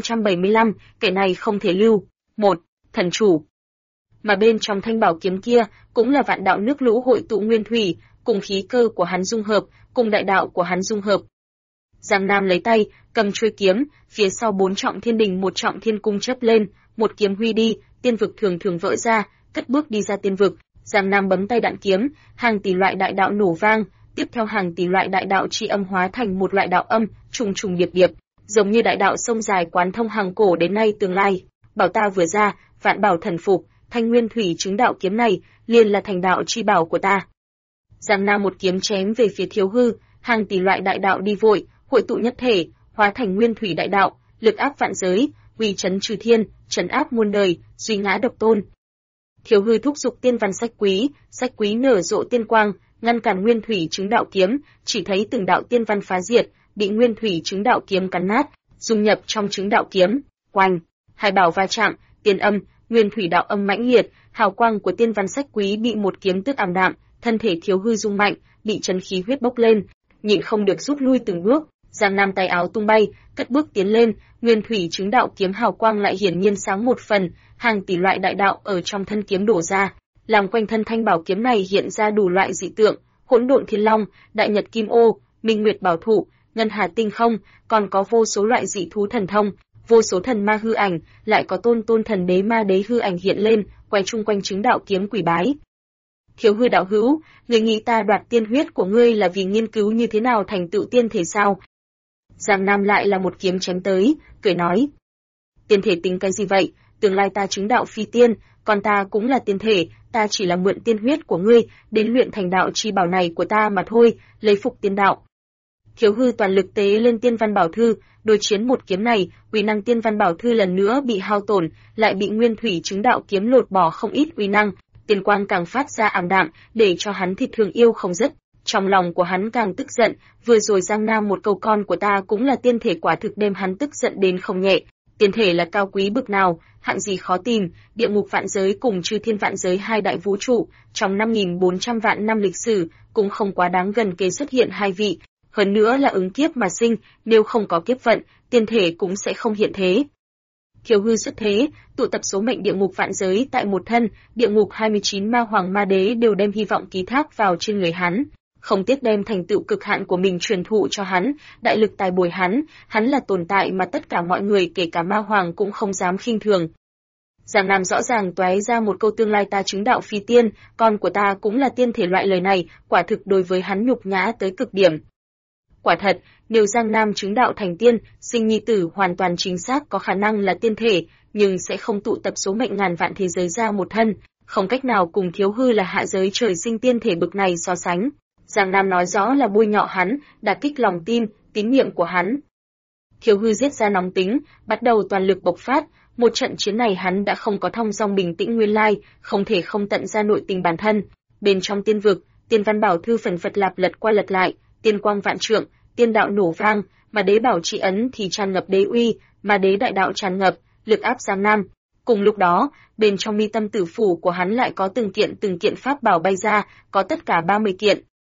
1575, kẻ này không thể lưu. 1. Thần chủ. Mà bên trong thanh bảo kiếm kia, cũng là vạn đạo nước lũ hội tụ nguyên thủy, cùng khí cơ của hắn dung hợp, cùng đại đạo của hắn dung hợp. Giang Nam lấy tay, cầm chuôi kiếm, phía sau 4 trọng thiên đình 1 trọng thiên cung chớp lên, một kiếm huy đi, tiên vực thường thường vỡ ra, cất bước đi ra tiên vực. Giang Nam bấm tay đạn kiếm, hàng tỷ loại đại đạo nổ vang, tiếp theo hàng tỷ loại đại đạo chi âm hóa thành một loại đạo âm, trùng trùng điệp điệp, giống như đại đạo sông dài quán thông hàng cổ đến nay tương lai. Bảo ta vừa ra, vạn bảo thần phục, thanh nguyên thủy chứng đạo kiếm này, liền là thành đạo chi bảo của ta. Giang Nam một kiếm chém về phía Thiếu Hư, hàng tỷ loại đại đạo đi vội, hội tụ nhất thể, hóa thành nguyên thủy đại đạo, lực áp vạn giới, uy chấn trừ thiên, trấn áp muôn đời, duy ngã độc tôn. Thiếu Hư thúc giục tiên văn sách quý nở rộ tiên quang, ngăn cản nguyên thủy chứng đạo kiếm, chỉ thấy từng đạo tiên văn phá diệt, bị nguyên thủy chứng đạo kiếm cắn nát, dung nhập trong chứng đạo kiếm. Oanh, hai bảo va chạm, tiên âm, nguyên thủy đạo âm mãnh liệt, hào quang của tiên văn sách quý bị một kiếm tước ảm đạm, thân thể Thiếu Hư rung mạnh, bị chân khí huyết bốc lên, nhịn không được rút lui từng bước. Giang Nam tay áo tung bay, cất bước tiến lên, nguyên thủy chứng đạo kiếm hào quang lại hiển nhiên sáng một phần, hàng tỷ loại đại đạo ở trong thân kiếm đổ ra, làm quanh thân thanh bảo kiếm này hiện ra đủ loại dị tượng, hỗn độn thiên long, đại nhật kim ô, minh nguyệt bảo thụ, ngân hà tinh không, còn có vô số loại dị thú thần thông, vô số thần ma hư ảnh, lại có tôn thần đế ma đế hư ảnh hiện lên, quay chung quanh chứng đạo kiếm quỷ bái. Thiếu Hư đạo hữu, người nghĩ ta đoạt tiên huyết của ngươi là vì nghiên cứu như thế nào thành tựu tiên thể sao? Giang Nam lại là một kiếm chém tới, cười nói. Tiên thể tính cái gì vậy, tương lai ta chứng đạo phi tiên, còn ta cũng là tiên thể, ta chỉ là mượn tiên huyết của ngươi, đến luyện thành đạo chi bảo này của ta mà thôi, lấy phục tiên đạo. Thiếu Hư toàn lực tế lên tiên văn bảo thư, đối chiến một kiếm này, uy năng tiên văn bảo thư lần nữa bị hao tổn, lại bị nguyên thủy chứng đạo kiếm lột bỏ không ít uy năng, tiên quang càng phát ra ảm đạm, để cho hắn thịt thường yêu không dứt. Trong lòng của hắn càng tức giận, vừa rồi Giang Nam một câu con của ta cũng là tiên thể quả thực đem hắn tức giận đến không nhẹ. Tiên thể là cao quý bực nào, hạng gì khó tìm, địa ngục vạn giới cùng chư thiên vạn giới hai đại vũ trụ, trong 5.400 vạn năm lịch sử, cũng không quá đáng gần kề xuất hiện hai vị. Hơn nữa là ứng kiếp mà sinh, nếu không có kiếp vận, tiên thể cũng sẽ không hiện thế. Thiếu Hư xuất thế, tụ tập số mệnh địa ngục vạn giới tại một thân, địa ngục 29 ma hoàng ma đế đều đem hy vọng ký thác vào trên người hắn. Không tiếc đem thành tựu cực hạn của mình truyền thụ cho hắn, đại lực tài bồi hắn là tồn tại mà tất cả mọi người kể cả ma hoàng cũng không dám khinh thường. Giang Nam rõ ràng tóe ra một câu tương lai ta chứng đạo phi tiên, con của ta cũng là tiên thể loại lời này, quả thực đối với hắn nhục nhã tới cực điểm. Quả thật, nếu Giang Nam chứng đạo thành tiên, sinh nhi tử hoàn toàn chính xác có khả năng là tiên thể, nhưng sẽ không tụ tập số mệnh ngàn vạn thế giới ra một thân, không cách nào cùng Thiếu Hư là hạ giới trời sinh tiên thể bực này so sánh. Giang Nam nói rõ là bôi nhọ hắn, đả kích lòng tin, tín nhiệm của hắn. Thiếu Hư giết ra nóng tính, bắt đầu toàn lực bộc phát, một trận chiến này hắn đã không có thong dong bình tĩnh nguyên lai, không thể không tận ra nội tình bản thân. Bên trong tiên vực, tiên văn bảo thư phần phật lạp lật qua lật lại, tiên quang vạn trượng, tiên đạo nổ vang, mà đế bảo trị ấn thì tràn ngập đế uy, mà đế đại đạo tràn ngập, lực áp Giang Nam. Cùng lúc đó, bên trong mi tâm tử phủ của hắn lại có từng kiện pháp bảo bay ra, có tất cả 30 kiện.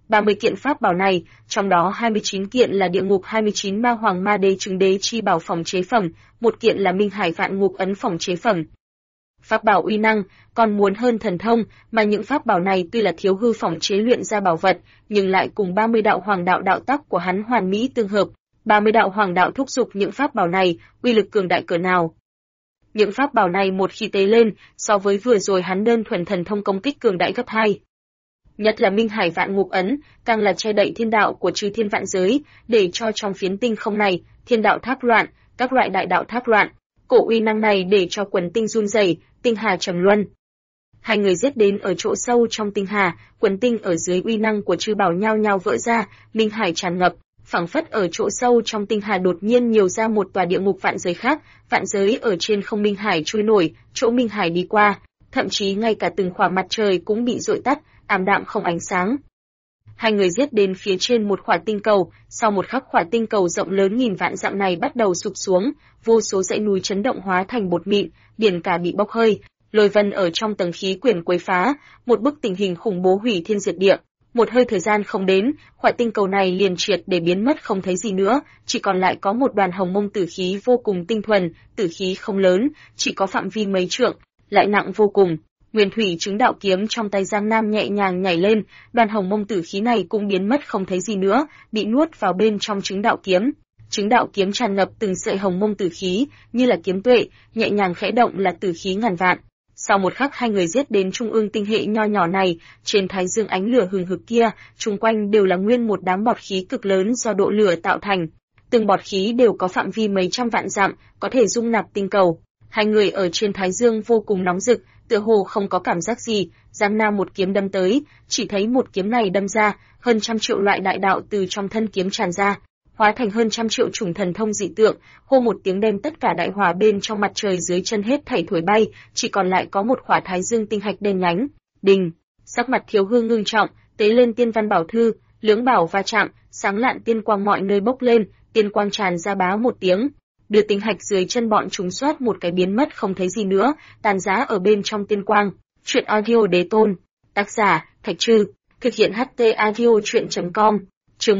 30 kiện pháp bảo này, trong đó 29 kiện là địa ngục 29 ma hoàng ma đế chứng đế chi bảo phòng chế phẩm, một kiện là Minh Hải vạn ngục ấn phòng chế phẩm. Pháp bảo uy năng còn muốn hơn thần thông, mà những pháp bảo này tuy là Thiếu Hư phỏng chế luyện ra bảo vật, nhưng lại cùng 30 đạo hoàng đạo đạo tắc của hắn hoàn mỹ tương hợp. 30 đạo hoàng đạo thúc giục những pháp bảo này, uy lực cường đại cỡ nào. Những pháp bảo này một khi tế lên, so với vừa rồi hắn đơn thuần thần thông công kích cường đại gấp 2. Nhất là Minh Hải vạn ngục ấn, càng là che đậy thiên đạo của chư thiên vạn giới, để cho trong phiến tinh không này, thiên đạo thác loạn, các loại đại đạo thác loạn. Cổ uy năng này để cho quần tinh run rẩy, tinh hà trầm luân. Hai người giết đến ở chỗ sâu trong tinh hà, quần tinh ở dưới uy năng của chư bảo nhao nhao vỡ ra, Minh Hải tràn ngập, phảng phất ở chỗ sâu trong tinh hà đột nhiên nhiều ra một tòa địa ngục vạn giới khác, vạn giới ở trên không Minh Hải trôi nổi, chỗ Minh Hải đi qua, thậm chí ngay cả từng khỏa mặt trời cũng bị dội tắt, ảm đạm không ánh sáng. Hai người giết đến phía trên một khỏa tinh cầu, sau một khắc khỏa tinh cầu rộng lớn nghìn vạn dặm này bắt đầu sụp xuống, vô số dãy núi chấn động hóa thành bột mịn, biển cả bị bốc hơi, lôi vân ở trong tầng khí quyển quấy phá, một bức tình hình khủng bố hủy thiên diệt địa. Một hơi thời gian không đến, khỏa tinh cầu này liền triệt để biến mất không thấy gì nữa, chỉ còn lại có một đoàn hồng mông tử khí vô cùng tinh thuần, tử khí không lớn, chỉ có phạm vi mấy trượng, lại nặng vô cùng. Nguyên thủy chứng đạo kiếm trong tay Giang Nam nhẹ nhàng nhảy lên, đoàn hồng mông tử khí này cũng biến mất không thấy gì nữa, bị nuốt vào bên trong chứng đạo kiếm. Chứng đạo kiếm tràn ngập từng sợi hồng mông tử khí, như là kiếm tuệ, nhẹ nhàng khẽ động là tử khí ngàn vạn. Sau một khắc hai người giết đến trung ương tinh hệ nho nhỏ này, trên thái dương ánh lửa hừng hực kia, xung quanh đều là nguyên một đám bọt khí cực lớn do độ lửa tạo thành. Từng bọt khí đều có phạm vi mấy trăm vạn dặm, có thể dung nạp tinh cầu. Hai người ở trên thái dương vô cùng nóng rực, tựa hồ không có cảm giác gì, Giang Nam một kiếm đâm tới, chỉ thấy một kiếm này đâm ra, hơn trăm triệu loại đại đạo từ trong thân kiếm tràn ra, hóa thành hơn trăm triệu chủng thần thông dị tượng, hô một tiếng đem tất cả đại hỏa bên trong mặt trời dưới chân hết thảy thổi bay, chỉ còn lại có một khỏa thái dương tinh hạch đen nhánh. Đình, sắc mặt Thiếu Hư ngưng trọng, tế lên tiên văn bảo thư, lưỡng bảo va chạm, sáng lạn tiên quang mọi nơi bốc lên, tiên quang tràn ra bá một tiếng, đưa tinh hạch dưới chân bọn chúng xoát một cái biến mất không thấy gì nữa, tàn giá ở bên trong tiên quang. Truyện audio đế tôn, tác giả Thạch Trư, thực hiện HT audio truyện.com. Chương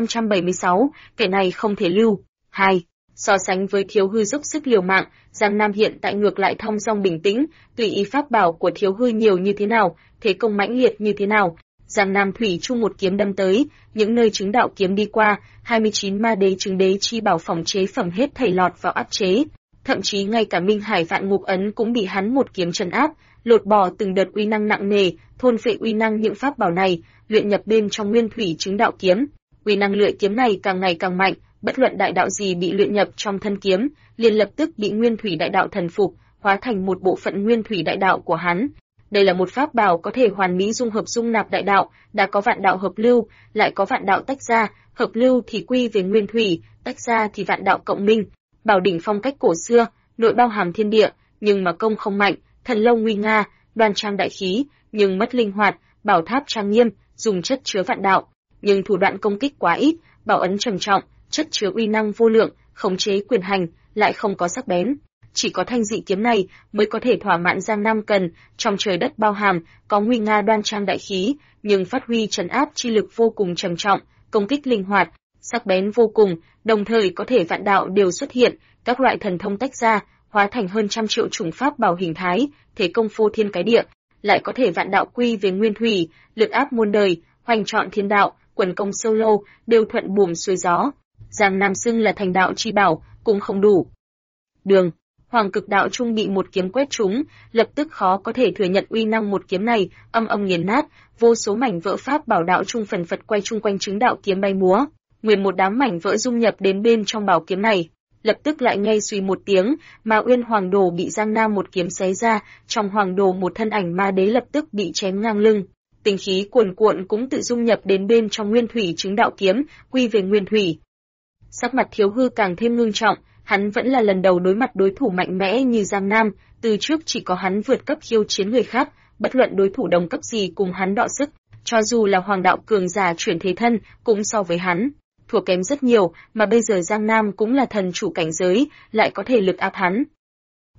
1576, kẻ này không thể lưu. 2. So sánh với Thiếu Hư dốc sức liều mạng, Giang Nam hiện tại ngược lại thong dong bình tĩnh, tùy ý pháp bảo của Thiếu Hư nhiều như thế nào, thế công mãnh liệt như thế nào. Giang Nam thủy chung một kiếm đâm tới, những nơi chứng đạo kiếm đi qua, 29 ma đế chứng đế chi bảo phòng chế phẩm hết thảy lọt vào áp chế. Thậm chí ngay cả Minh Hải vạn ngục ấn cũng bị hắn một kiếm trấn áp, lột bỏ từng đợt uy năng nặng nề, thôn phệ uy năng những pháp bảo này, luyện nhập bên trong nguyên thủy chứng đạo kiếm. Uy năng lưỡi kiếm này càng ngày càng mạnh, bất luận đại đạo gì bị luyện nhập trong thân kiếm, liền lập tức bị nguyên thủy đại đạo thần phục, hóa thành một bộ phận nguyên thủy đại đạo của hắn. Đây là một pháp bảo có thể hoàn mỹ dung hợp dung nạp đại đạo, đã có vạn đạo hợp lưu, lại có vạn đạo tách ra, hợp lưu thì quy về nguyên thủy, tách ra thì vạn đạo cộng minh. Bảo đỉnh phong cách cổ xưa, nội bao hàm thiên địa, nhưng mà công không mạnh, thần lâu nguy nga, đoan trang đại khí, nhưng mất linh hoạt, bảo tháp trang nghiêm, dùng chất chứa vạn đạo, nhưng thủ đoạn công kích quá ít, bảo ấn trầm trọng, chất chứa uy năng vô lượng, khống chế quyền hành, lại không có sắc bén. Chỉ có thanh dị kiếm này mới có thể thỏa mãn Giang Nam cần, trong trời đất bao hàm, có nguy nga đoan trang đại khí, nhưng phát huy trấn áp chi lực vô cùng trầm trọng, công kích linh hoạt, sắc bén vô cùng, đồng thời có thể vạn đạo đều xuất hiện, các loại thần thông tách ra, hóa thành hơn trăm triệu chủng pháp bảo hình thái, thế công phô thiên cái địa, lại có thể vạn đạo quy về nguyên thủy, lực áp muôn đời, hoành trọn thiên đạo, quần công solo, đều thuận buồm xuôi gió. Giang Nam xưng là thành đạo chi bảo, cũng không đủ. Đường, Hoàng Cực Đạo Trung bị một kiếm quét trúng, lập tức khó có thể thừa nhận uy năng một kiếm này, âm âm nghiền nát, vô số mảnh vỡ pháp bảo đạo trung phần phật quay chung quanh chứng đạo kiếm bay múa, nguyên một đám mảnh vỡ dung nhập đến bên trong bảo kiếm này. Lập tức lại nghe suy một tiếng, mà Uyên Hoàng Đồ bị Giang Nam một kiếm xé ra, trong Hoàng Đồ một thân ảnh ma đế lập tức bị chém ngang lưng. Tinh khí cuồn cuộn cũng tự dung nhập đến bên trong nguyên thủy chứng đạo kiếm, quy về nguyên thủy. Sắc mặt Thiếu Hư càng thêm ngưng trọng, hắn vẫn là lần đầu đối mặt đối thủ mạnh mẽ như Giang Nam, từ trước chỉ có hắn vượt cấp khiêu chiến người khác, bất luận đối thủ đồng cấp gì cùng hắn đọ sức, cho dù là Hoàng đạo cường giả chuyển thế thân, cũng so với hắn thua kém rất nhiều, mà bây giờ Giang Nam cũng là thần chủ cảnh giới, lại có thể lực áp hắn.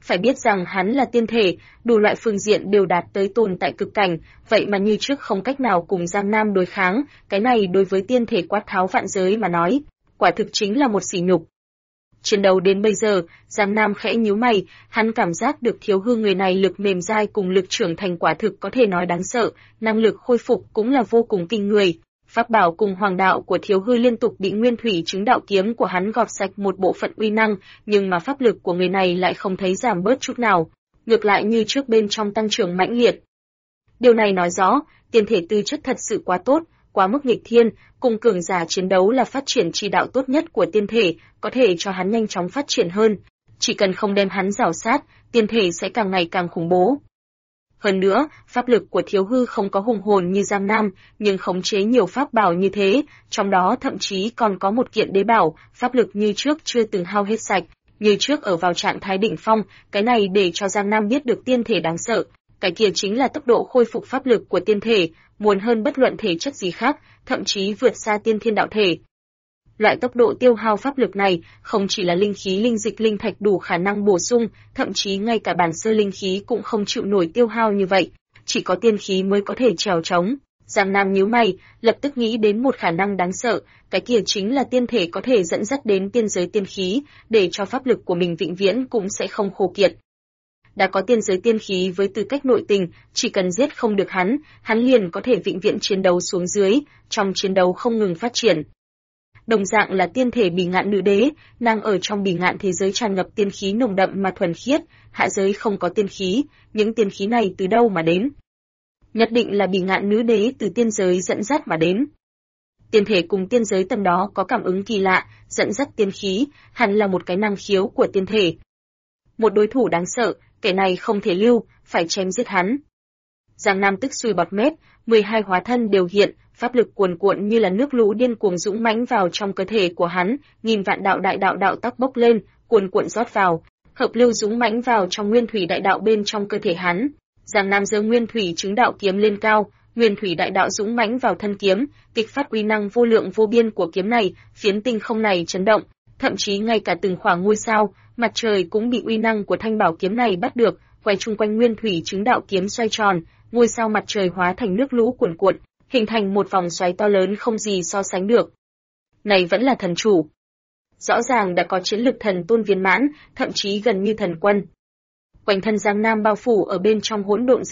Phải biết rằng hắn là tiên thể, đủ loại phương diện đều đạt tới tồn tại cực cảnh, vậy mà như trước không cách nào cùng Giang Nam đối kháng, cái này đối với tiên thể quát tháo vạn giới mà nói, quả thực chính là một sỉ nhục. Chiến đấu đến bây giờ, Giang Nam khẽ nhíu mày, hắn cảm giác được Thiếu Hư người này lực mềm dai cùng lực trưởng thành quả thực có thể nói đáng sợ, năng lực khôi phục cũng là vô cùng kinh người. Pháp bảo cùng hoàng đạo của Thiếu Hư liên tục bị nguyên thủy chứng đạo kiếm của hắn gọt sạch một bộ phận uy năng, nhưng mà pháp lực của người này lại không thấy giảm bớt chút nào, ngược lại như trước bên trong tăng trưởng mãnh liệt. Điều này nói rõ, tiên thể tư chất thật sự quá tốt, quá mức nghịch thiên, cùng cường giả chiến đấu là phát triển chi đạo tốt nhất của tiên thể, có thể cho hắn nhanh chóng phát triển hơn. Chỉ cần không đem hắn rào sát, tiên thể sẽ càng ngày càng khủng bố. Hơn nữa, pháp lực của Thiếu Hư không có hùng hồn như Giang Nam, nhưng khống chế nhiều pháp bảo như thế, trong đó thậm chí còn có một kiện đế bảo, pháp lực như trước chưa từng hao hết sạch, như trước ở vào trạng thái đỉnh phong, cái này để cho Giang Nam biết được tiên thể đáng sợ, cái kia chính là tốc độ khôi phục pháp lực của tiên thể, muôn hơn bất luận thể chất gì khác, thậm chí vượt xa tiên thiên đạo thể. Loại tốc độ tiêu hao pháp lực này không chỉ là linh khí linh dịch linh thạch đủ khả năng bổ sung, thậm chí ngay cả bản sơ linh khí cũng không chịu nổi tiêu hao như vậy, chỉ có tiên khí mới có thể trèo trống. Giang Nam nhíu mày, lập tức nghĩ đến một khả năng đáng sợ, cái kia chính là tiên thể có thể dẫn dắt đến tiên giới tiên khí, để cho pháp lực của mình vĩnh viễn cũng sẽ không khô kiệt. Đã có tiên giới tiên khí với tư cách nội tình, chỉ cần giết không được hắn liền có thể vĩnh viễn chiến đấu xuống dưới, trong chiến đấu không ngừng phát triển. Đồng dạng là tiên thể Bỉ Ngạn nữ đế, nàng ở trong Bỉ Ngạn thế giới tràn ngập tiên khí nồng đậm mà thuần khiết, hạ giới không có tiên khí, những tiên khí này từ đâu mà đến? Nhất định là Bỉ Ngạn nữ đế từ tiên giới dẫn dắt mà đến. Tiên thể cùng tiên giới tầm đó có cảm ứng kỳ lạ, dẫn dắt tiên khí, hẳn là một cái năng khiếu của tiên thể. Một đối thủ đáng sợ, kẻ này không thể lưu, phải chém giết hắn. Giang Nam tức sùi bọt mép, 12 hóa thân đều hiện, pháp lực cuồn cuộn như là nước lũ điên cuồng dũng mãnh vào trong cơ thể của hắn, nghìn vạn đạo đại đạo tắc bốc lên, cuồn cuộn rót vào, hợp lưu dũng mãnh vào trong nguyên thủy đại đạo bên trong cơ thể hắn. Giang Nam giơ nguyên thủy chứng đạo kiếm lên cao, nguyên thủy đại đạo dũng mãnh vào thân kiếm, kích phát uy năng vô lượng vô biên của kiếm này, phiến tinh không này chấn động, thậm chí ngay cả từng khoảng ngôi sao, mặt trời cũng bị uy năng của thanh bảo kiếm này bắt được, quay chung quanh nguyên thủy chứng đạo kiếm xoay tròn, ngôi sao mặt trời hóa thành nước lũ cuồn cuộn, hình thành một vòng xoáy to lớn không gì so sánh được. Này vẫn là thần chủ. Rõ ràng đã có chiến lực thần tôn viên mãn, thậm chí gần như thần quân. Quanh thân Giang Nam bao phủ ở bên trong hỗn độn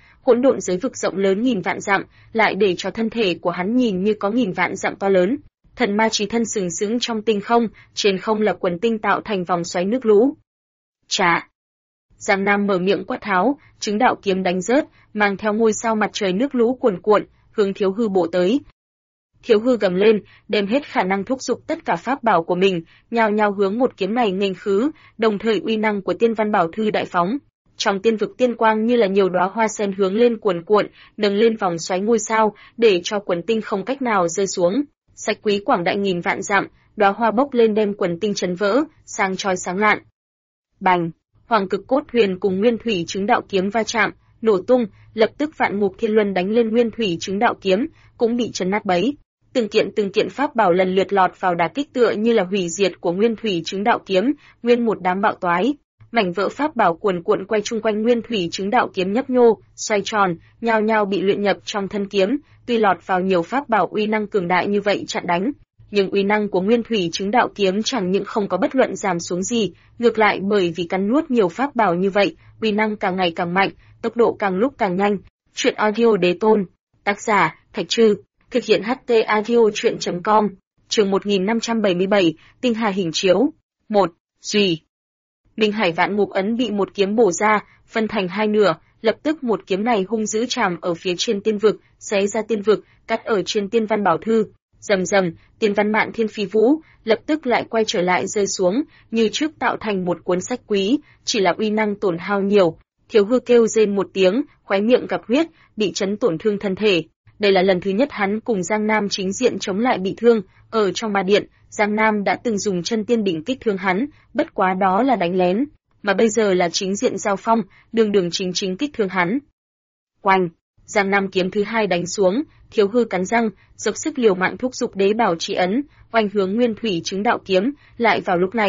giới vực rộng lớn nghìn vạn dặm, lại để cho thân thể của hắn nhìn như có nghìn vạn dặm to lớn. Thần ma chí thân sừng sững trong tinh không, trên không là quần tinh tạo thành vòng xoáy nước lũ. Chà! Giang Nam mở miệng quát tháo, chứng đạo kiếm đánh rớt, mang theo ngôi sao mặt trời nước lũ cuồn cuộn, hướng Thiếu Hư bổ tới. Thiếu Hư gầm lên, đem hết khả năng thúc giục tất cả pháp bảo của mình, nhao nhao hướng một kiếm này nghênh khứ, đồng thời uy năng của Tiên Văn Bảo Thư đại phóng. Trong tiên vực tiên quang như là nhiều đóa hoa sen hướng lên cuồn cuộn, nâng lên vòng xoáy ngôi sao, để cho quần tinh không cách nào rơi xuống. Sạch quý quảng đại nghìn vạn dặm, đóa hoa bốc lên đem quần tinh chấn vỡ, sáng chói sáng lạn. Bành! Hoàng cực cốt huyền cùng nguyên thủy chứng đạo kiếm va chạm, nổ tung, lập tức vạn ngục thiên luân đánh lên nguyên thủy chứng đạo kiếm, cũng bị chấn nát bấy. Từng kiện pháp bảo lần lượt lọt vào đả kích tựa như là hủy diệt của nguyên thủy chứng đạo kiếm, nguyên một đám bạo toái. Mảnh vỡ pháp bảo cuồn cuộn quay chung quanh nguyên thủy chứng đạo kiếm nhấp nhô, xoay tròn, nhao nhao bị luyện nhập trong thân kiếm, tuy lọt vào nhiều pháp bảo uy năng cường đại như vậy chặn đánh, nhưng uy năng của nguyên thủy chứng đạo kiếm chẳng những không có bất luận giảm xuống gì, ngược lại bởi vì cắn nuốt nhiều pháp bảo như vậy, uy năng càng ngày càng mạnh, tốc độ càng lúc càng nhanh. Truyện audio đế tôn, tác giả Thạch Trư, thực hiện HT audio truyện.com, chương 1577, tinh hà hình chiếu. 1. Duy. Minh Hải Vạn Ngục ấn bị một kiếm bổ ra, phân thành hai nửa, lập tức một kiếm này hung dữ chạm ở phía trên tiên vực, xé ra tiên vực, cắt ở trên Tiên Văn Bảo Thư. Rầm rầm, Tiên Văn Mạn Thiên Phi Vũ, lập tức lại quay trở lại rơi xuống, như trước tạo thành một cuốn sách quý, chỉ là uy năng tổn hao nhiều. Thiếu Hư kêu rên một tiếng, khóe miệng gặp huyết, bị chấn tổn thương thân thể. Đây là lần thứ nhất hắn cùng Giang Nam chính diện chống lại bị thương, ở trong ma điện, Giang Nam đã từng dùng chân tiên đỉnh kích thương hắn, bất quá đó là đánh lén, mà bây giờ là chính diện giao phong, đường chính kích thương hắn. Oanh! Giang Nam kiếm thứ hai đánh xuống, Thiếu Hư cắn răng, dốc sức liều mạng thúc giục đế bảo chỉ ấn, oanh hướng nguyên thủy chứng đạo kiếm, lại vào lúc này,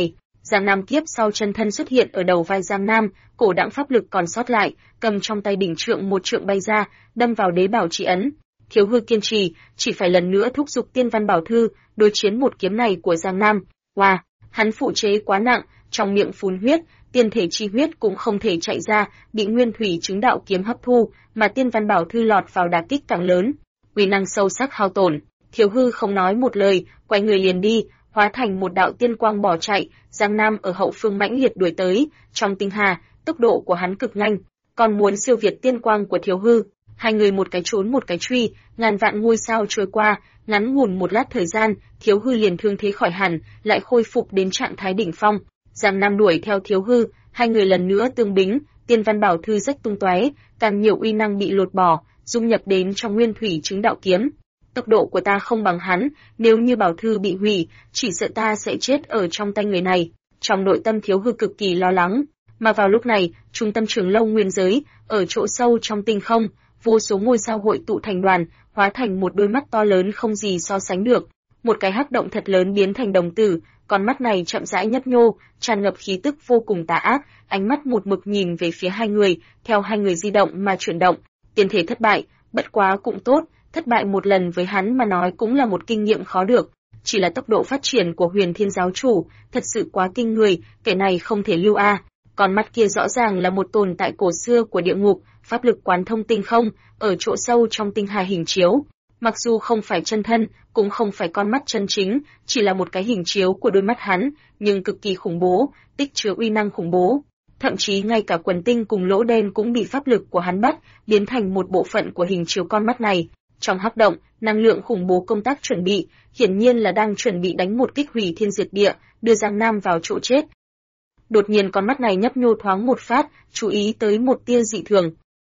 Giang Nam kiếp sau chân thân xuất hiện ở đầu vai Giang Nam, cổ đãng pháp lực còn sót lại, cầm trong tay đỉnh trượng một trượng bay ra, đâm vào đế bảo chỉ ấn. Thiếu hư kiên trì, chỉ phải lần nữa thúc giục tiên văn bảo thư, đối chiến một kiếm này của Giang Nam. Wow, hắn phụ chế quá nặng, trong miệng phun huyết, tiên thể chi huyết cũng không thể chạy ra, bị nguyên thủy chứng đạo kiếm hấp thu, mà tiên văn bảo thư lọt vào đả kích càng lớn. Uy năng sâu sắc hao tổn, Thiếu hư không nói một lời, quay người liền đi, hóa thành một đạo tiên quang bỏ chạy. Giang Nam ở hậu phương mãnh liệt đuổi tới, trong tinh hà, tốc độ của hắn cực nhanh, còn muốn siêu việt tiên quang của Thiếu hư. Hai người một cái trốn một cái truy, ngàn vạn ngôi sao trôi qua, ngắn ngủn một lát thời gian, Thiếu hư liền thương thế khỏi hẳn, lại khôi phục đến trạng thái đỉnh phong. Giang Nam đuổi theo Thiếu hư, hai người lần nữa tương bính, tiên văn bảo thư rách tung tóe, càng nhiều uy năng bị lột bỏ, dung nhập đến trong nguyên thủy chứng đạo kiếm. Tốc độ của ta không bằng hắn, nếu như bảo thư bị hủy, chỉ sợ ta sẽ chết ở trong tay người này. Trong nội tâm Thiếu hư cực kỳ lo lắng, mà vào lúc này, trung tâm Trường Lâu nguyên giới, ở chỗ sâu trong tinh không, vô số ngôi sao hội tụ thành đoàn, hóa thành một đôi mắt to lớn không gì so sánh được. Một cái hắc động thật lớn biến thành đồng tử, con mắt này chậm rãi nhấp nhô, tràn ngập khí tức vô cùng tà ác, ánh mắt một mực nhìn về phía hai người, theo hai người di động mà chuyển động. Tiên thể thất bại, bất quá cũng tốt, thất bại một lần với hắn mà nói cũng là một kinh nghiệm khó được. Chỉ là tốc độ phát triển của Huyền Thiên giáo chủ, thật sự quá kinh người, kẻ này không thể lưu a. Con mắt kia rõ ràng là một tồn tại cổ xưa của địa ngục, pháp lực quán thông tinh không, ở chỗ sâu trong tinh hà hình chiếu. Mặc dù không phải chân thân, cũng không phải con mắt chân chính, chỉ là một cái hình chiếu của đôi mắt hắn, nhưng cực kỳ khủng bố, tích chứa uy năng khủng bố. Thậm chí ngay cả quần tinh cùng lỗ đen cũng bị pháp lực của hắn bắt, biến thành một bộ phận của hình chiếu con mắt này. Trong hắc động, năng lượng khủng bố công tác chuẩn bị, hiển nhiên là đang chuẩn bị đánh một kích hủy thiên diệt địa, đưa Giang Nam vào chỗ chết. Đột nhiên con mắt này nhấp nhô thoáng một phát, chú ý tới một tia dị thường.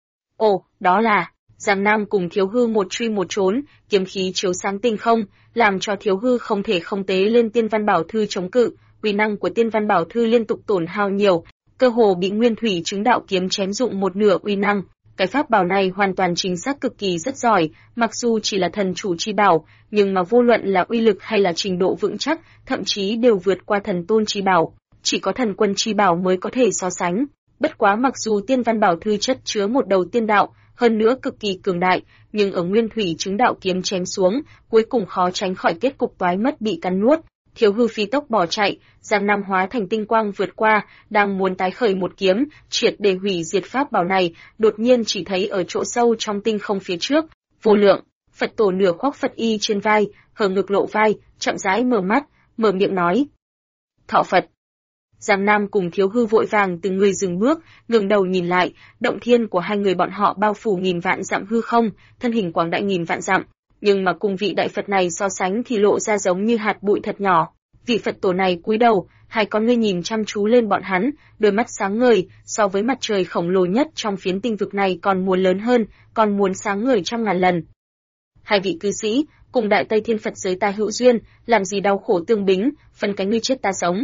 Ồ, đó là... Giang Nam cùng Thiếu hư một truy một trốn, kiếm khí chiếu sáng tinh không, làm cho Thiếu hư không thể không tế lên tiên văn bảo thư chống cự. Uy năng của tiên văn bảo thư liên tục tổn hao nhiều, cơ hồ bị nguyên thủy chứng đạo kiếm chém dụng một nửa uy năng. Cái pháp bảo này hoàn toàn chính xác cực kỳ rất giỏi, mặc dù chỉ là thần chủ chi bảo, nhưng mà vô luận là uy lực hay là trình độ vững chắc, thậm chí đều vượt qua thần tôn chi bảo, chỉ có thần quân chi bảo mới có thể so sánh. Bất quá mặc dù tiên văn bảo thư chất chứa một đầu tiên đạo, hơn nữa cực kỳ cường đại, nhưng ở nguyên thủy chứng đạo kiếm chém xuống, cuối cùng khó tránh khỏi kết cục toái mất bị cắn nuốt. Thiếu hư phi tốc bỏ chạy, Giang Nam hóa thành tinh quang vượt qua, đang muốn tái khởi một kiếm, triệt để hủy diệt pháp bảo này, đột nhiên chỉ thấy ở chỗ sâu trong tinh không phía trước, Vô Lượng, Phật tổ nửa khoác Phật y trên vai, hở ngực lộ vai, chậm rãi mở mắt, mở miệng nói: "Thọ Phật." Giang Nam cùng Thiếu hư vội vàng từng người dừng bước, ngẩng đầu nhìn lại, động thiên của hai người bọn họ bao phủ nghìn vạn dặm hư không, thân hình quảng đại nghìn vạn dặm, nhưng mà cùng vị đại Phật này so sánh thì lộ ra giống như hạt bụi thật nhỏ. Vị Phật tổ này cúi đầu, hai con ngươi nhìn chăm chú lên bọn hắn, đôi mắt sáng ngời, so với mặt trời khổng lồ nhất trong phiến tinh vực này còn muốn lớn hơn, còn muốn sáng ngời trăm ngàn lần. Hai vị cư sĩ, cùng Đại Tây Thiên Phật giới ta hữu duyên, làm gì đau khổ tương bính, phân cái ngươi chết ta sống.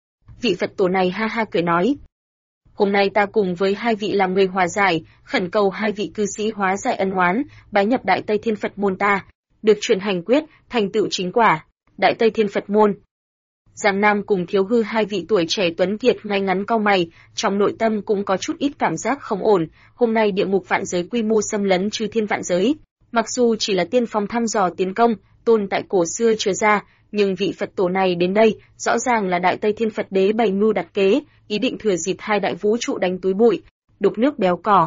Vị Phật tổ này ha ha cười nói: "Hôm nay ta cùng với hai vị làm người hòa giải, khẩn cầu hai vị cư sĩ hóa giải ân oán, bái nhập Đại Tây Thiên Phật môn ta, được truyền hành quyết, thành tựu chính quả." Đại Tây Thiên Phật môn. Giang Nam cùng Thiếu hư hai vị tuổi trẻ tuấn kiệt ngay ngắn cau mày, trong nội tâm cũng có chút ít cảm giác không ổn. Hôm nay địa ngục vạn giới quy mô xâm lấn chư thiên vạn giới, mặc dù chỉ là tiên phong thăm dò tiến công, tồn tại cổ xưa chưa ra, nhưng vị Phật tổ này đến đây, rõ ràng là Đại Tây Thiên Phật đế bày mưu đặt kế, ý định thừa dịp hai đại vũ trụ đánh túi bụi, đục nước béo cỏ.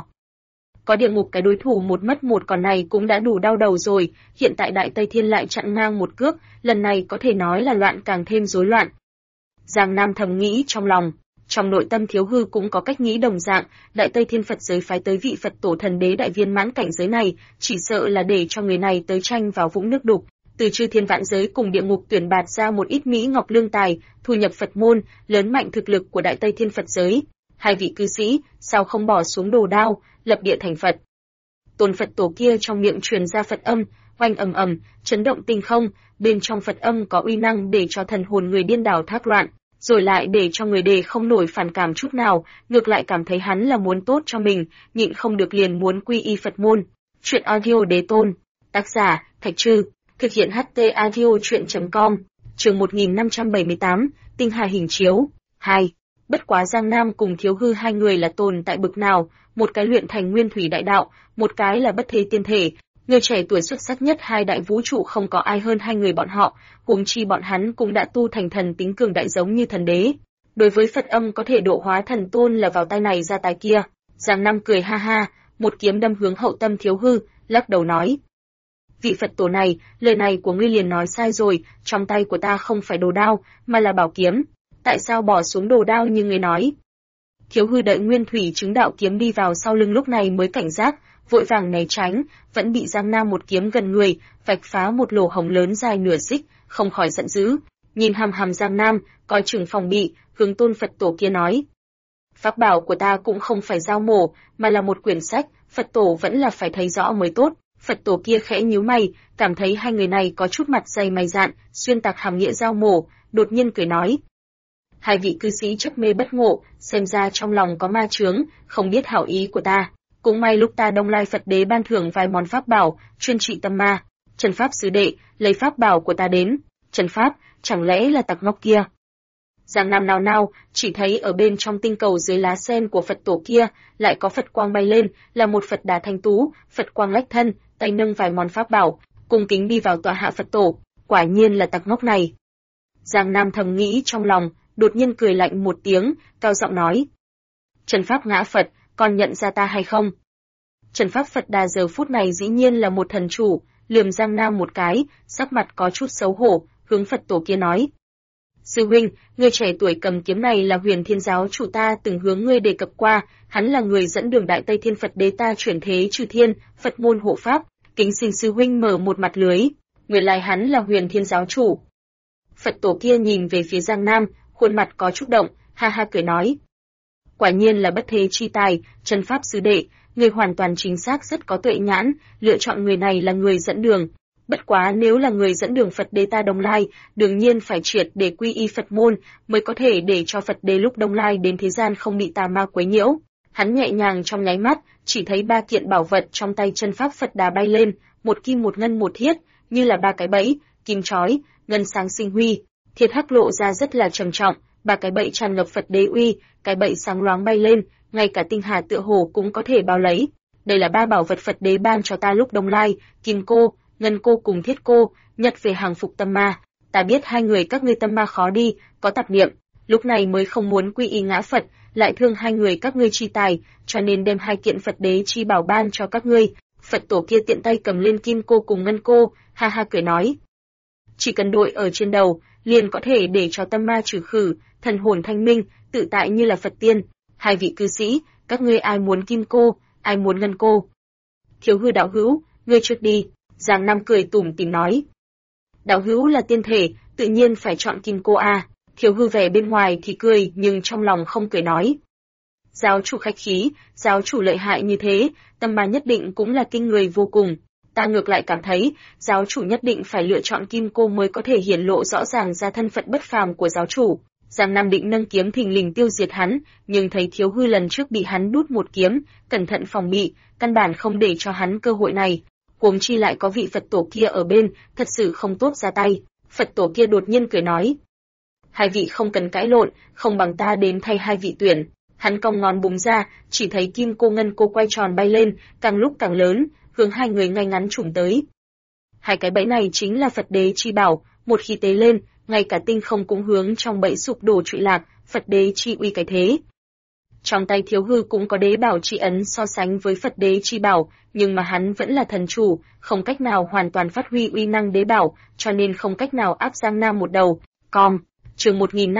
Có địa ngục cái đối thủ một mất một còn này cũng đã đủ đau đầu rồi, hiện tại Đại Tây Thiên lại chặn ngang một cước, lần này có thể nói là loạn càng thêm rối loạn. Giang Nam thầm nghĩ trong lòng, trong nội tâm Thiếu hư cũng có cách nghĩ đồng dạng, Đại Tây Thiên Phật giới phái tới vị Phật tổ thần đế đại viên mãn cảnh giới này, chỉ sợ là để cho người này tới tranh vào vũng nước đục. Từ chư thiên vạn giới cùng địa ngục tuyển bạt ra một ít mỹ ngọc lương tài, thu nhập Phật môn, lớn mạnh thực lực của Đại Tây Thiên Phật giới. Hai vị cư sĩ, sao không bỏ xuống đồ đao, lập địa thành Phật? Tôn Phật tổ kia trong miệng truyền ra Phật âm, oanh ầm ầm, chấn động tinh không, bên trong Phật âm có uy năng để cho thần hồn người điên đảo thác loạn, rồi lại để cho người đề không nổi phản cảm chút nào, ngược lại cảm thấy hắn là muốn tốt cho mình, nhịn không được liền muốn quy y Phật môn. Truyện audio Đế Tôn, tác giả Thạch Trư, thực hiện HT audio truyện.com, chương 1578, tinh hà hình chiếu. 2. Bất quá Giang Nam cùng Thiếu Hư hai người là tồn tại bực nào, một cái luyện thành nguyên thủy đại đạo, một cái là bất thế tiên thể, người trẻ tuổi xuất sắc nhất hai đại vũ trụ không có ai hơn hai người bọn họ, huống chi bọn hắn cũng đã tu thành thần tính cường đại giống như thần đế. Đối với Phật âm có thể độ hóa thần tôn là vào tay này ra tay kia. Giang Nam cười ha ha, một kiếm đâm hướng hậu tâm Thiếu Hư, lắc đầu nói: vị Phật tổ này, lời này của ngươi liền nói sai rồi, trong tay của ta không phải đồ đao, mà là bảo kiếm. Tại sao bỏ xuống đồ đao như ngươi nói? Thiếu Hư đợi nguyên thủy chứng đạo kiếm đi vào sau lưng lúc này mới cảnh giác, vội vàng né tránh, vẫn bị Giang Nam một kiếm gần người, vạch phá một lỗ hổng lớn dài nửa xích, không khỏi giận dữ, nhìn hằm hằm Giang Nam, coi chừng phòng bị, hướng tôn Phật tổ kia nói: pháp bảo của ta cũng không phải dao mổ, mà là một quyển sách, Phật tổ vẫn là phải thấy rõ mới tốt. Phật tổ kia khẽ nhíu mày, cảm thấy hai người này có chút mặt dày mày dạn, xuyên tạc hàm nghĩa dao mổ, đột nhiên cười nói: hai vị cư sĩ chấp mê bất ngộ, xem ra trong lòng có ma chướng, không biết hảo ý của ta. Cũng may lúc ta Đông Lai Phật Đế ban thưởng vài món pháp bảo, chuyên trị tâm ma. Trần Pháp sứ đệ, lấy pháp bảo của ta đến. Trần Pháp, chẳng lẽ là tặc ngốc kia? Giang Nam nào nào, chỉ thấy ở bên trong tinh cầu dưới lá sen của Phật tổ kia, lại có Phật quang bay lên, là một Phật đà thanh tú, Phật quang lách thân, tay nâng vài món pháp bảo, cung kính đi vào tọa hạ Phật tổ, quả nhiên là tặc ngốc này. Giang Nam thầm nghĩ trong lòng, đột nhiên cười lạnh một tiếng, cao giọng nói: Trần Pháp ngã Phật, còn nhận ra ta hay không? Trần Pháp Phật đà giờ phút này dĩ nhiên là một thần chủ, lườm Giang Nam một cái, sắc mặt có chút xấu hổ, hướng Phật tổ kia nói: sư huynh, người trẻ tuổi cầm kiếm này là Huyền Thiên giáo chủ ta từng hướng ngươi đề cập qua, hắn là người dẫn đường Đại Tây Thiên Phật Đế ta chuyển thế trừ thiên, Phật môn hộ pháp, kính xin sư huynh mở một mặt lưới. Nguyên lai hắn là Huyền Thiên giáo chủ. Phật tổ kia nhìn về phía Giang Nam, khuôn mặt có chút động, ha ha cười nói: quả nhiên là bất thế chi tài, Trần Pháp sứ đệ, người hoàn toàn chính xác rất có tuệ nhãn, lựa chọn người này là người dẫn đường. Bất quá nếu là người dẫn đường Phật Đế ta Đông Lai, đương nhiên phải triệt để quy y Phật môn, mới có thể để cho Phật Đế lúc Đông Lai đến thế gian không bị tà ma quấy nhiễu. Hắn nhẹ nhàng trong nháy mắt, chỉ thấy ba kiện bảo vật trong tay Chân Pháp Phật Đà bay lên, một kim một ngân một thiết, như là ba cái bẫy, kim chói, ngân sáng sinh huy, thiết hắc lộ ra rất là trầm trọng, ba cái bẫy tràn ngập Phật Đế uy, cái bẫy sáng loáng bay lên, ngay cả tinh hà tựa hồ cũng có thể bao lấy. Đây là ba bảo vật Phật Đế ban cho ta lúc Đông Lai, Kim cô, Ngân cô cùng Thiết cô, nhật về hàng phục tâm ma. Ta biết hai người các ngươi tâm ma khó đi, có tạp niệm, lúc này mới không muốn quy y ngã Phật, lại thương hai người các ngươi chi tài, cho nên đem hai kiện Phật Đế chi bảo ban cho các ngươi. Phật tổ kia tiện tay cầm lên Kim cô cùng Ngân cô, ha ha cười nói: chỉ cần đội ở trên đầu, liền có thể để cho tâm ma trừ khử, thần hồn thanh minh, tự tại như là Phật tiên. Hai vị cư sĩ, các ngươi ai muốn Kim cô, ai muốn Ngân cô? Thiếu Hư đạo hữu, ngươi trước đi. Giang Nam cười tủm tỉm nói: đạo hữu là tiên thể, tự nhiên phải chọn Kim cô a. Thiếu Hư vẻ bên ngoài thì cười nhưng trong lòng không cười nói: giáo chủ khách khí, giáo chủ lợi hại như thế, tâm ma nhất định cũng là kinh người vô cùng. Ta ngược lại cảm thấy, giáo chủ nhất định phải lựa chọn Kim cô mới có thể hiển lộ rõ ràng ra thân phận bất phàm của giáo chủ. Giang Nam định nâng kiếm thình lình tiêu diệt hắn, nhưng thấy Thiếu Hư lần trước bị hắn đút một kiếm, cẩn thận phòng bị, căn bản không để cho hắn cơ hội này. Huống chi lại có vị Phật tổ kia ở bên, thật sự không tốt ra tay. Phật tổ kia đột nhiên cười nói: hai vị không cần cãi lộn, không bằng ta đến thay hai vị tuyển. Hắn cong ngón búng ra, chỉ thấy Kim cô Ngân cô quay tròn bay lên, càng lúc càng lớn, hướng hai người ngay ngắn trùm tới. Hai cái bẫy này chính là Phật Đế chi bảo, một khi tế lên, ngay cả tinh không cũng hướng trong bẫy sụp đổ trụy lạc, Phật Đế chi uy cái thế. Trong tay Thiếu Hư cũng có đế bảo chi ấn so sánh với Phật Đế chi bảo, nhưng mà hắn vẫn là thần chủ, không cách nào hoàn toàn phát huy uy năng đế bảo, cho nên không cách nào áp Giang Nam một đầu. Chương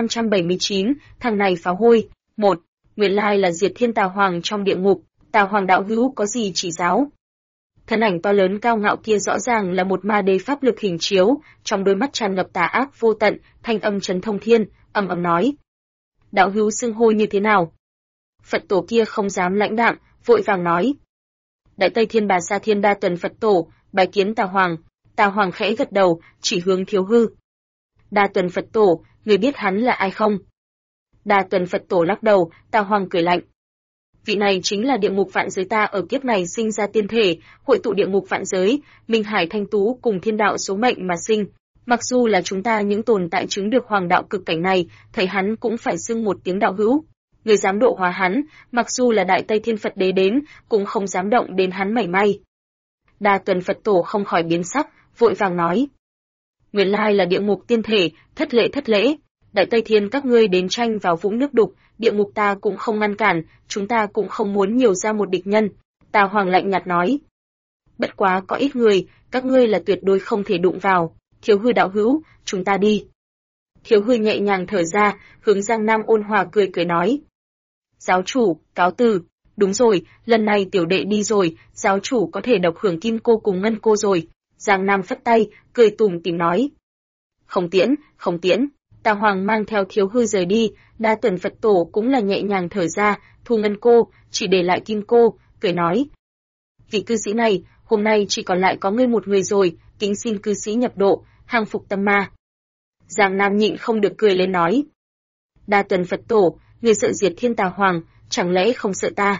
1579, thằng này phá hôi. 1. Nguyên lai là Diệt Thiên Tà Hoàng trong địa ngục, Tà Hoàng đạo hữu có gì chỉ giáo? Thân ảnh to lớn cao ngạo kia rõ ràng là một ma đế pháp lực hình chiếu, trong đôi mắt tràn ngập tà ác vô tận, thanh âm chấn thông thiên, ầm ầm nói: đạo hữu xưng hô như thế nào? Phật tổ kia không dám lãnh đạm, vội vàng nói: Đại Tây Thiên Bà Sa Thiên Đa Tuần Phật tổ, bái kiến Tà Hoàng. Tà Hoàng khẽ gật đầu, chỉ hướng Thiếu Hư: Đa Tuần Phật tổ, người biết hắn là ai không? Đa Tuần Phật tổ lắc đầu, Tà Hoàng cười lạnh: vị này chính là địa ngục vạn giới ta ở kiếp này sinh ra tiên thể, hội tụ địa ngục vạn giới, Minh Hải Thanh Tú cùng thiên đạo số mệnh mà sinh. Mặc dù là chúng ta những tồn tại chứng được hoàng đạo cực cảnh này, thấy hắn cũng phải xưng một tiếng đạo hữu. Người dám độ hóa hắn, mặc dù là Đại Tây Thiên Phật Đế đến, cũng không dám động đến hắn mảy may. Đa Tuần Phật Tổ không khỏi biến sắc, vội vàng nói. Nguyên lai là địa ngục tiên thể, thất lễ. Đại Tây Thiên các ngươi đến tranh vào vũng nước đục, địa ngục ta cũng không ngăn cản, chúng ta cũng không muốn nhiều ra một địch nhân. Tà Hoàng lạnh nhạt nói. Bất quá có ít người, các ngươi là tuyệt đối không thể đụng vào. Thiếu hư đạo hữu, chúng ta đi. Thiếu hư nhẹ nhàng thở ra, hướng Giang Nam ôn hòa cười nói. Giáo chủ, cáo từ. Đúng rồi, lần này tiểu đệ đi rồi, giáo chủ có thể độc hưởng kim cô cùng ngân cô rồi. Giang Nam phất tay, cười tủm tỉm nói. Không tiễn. Tà Hoàng mang theo thiếu hư rời đi, Đa Tuần Phật Tổ cũng là nhẹ nhàng thở ra, thu ngân cô, chỉ để lại kim cô, cười nói. Vị cư sĩ này, hôm nay chỉ còn lại có ngươi một người rồi, kính xin cư sĩ nhập độ, hàng phục tâm ma. Giang Nam nhịn không được cười lên nói. Đa Tuần Phật Tổ, người sợ diệt thiên Tà Hoàng, chẳng lẽ không sợ ta?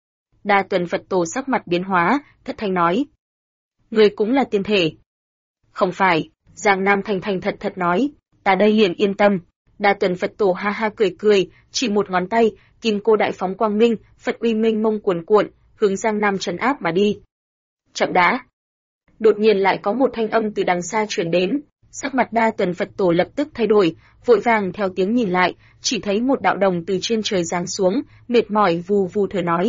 Đa Tuần Phật Tổ sắc mặt biến hóa, thất thanh nói. Ngươi cũng là tiên thể. Không phải, Giang Nam thành thật nói, ta đây liền yên tâm. Đa Tuần Phật Tổ ha ha cười, chỉ một ngón tay, kim cô đại phóng quang minh, Phật uy minh mông cuồn cuộn, hướng Giang Nam trấn áp mà đi. Chậm đã. Đột nhiên lại có một thanh âm từ đằng xa truyền đến, sắc mặt Đa Tuần Phật Tổ lập tức thay đổi, vội vàng theo tiếng nhìn lại, chỉ thấy một đạo đồng từ trên trời giáng xuống, mệt mỏi vù vù thở nói.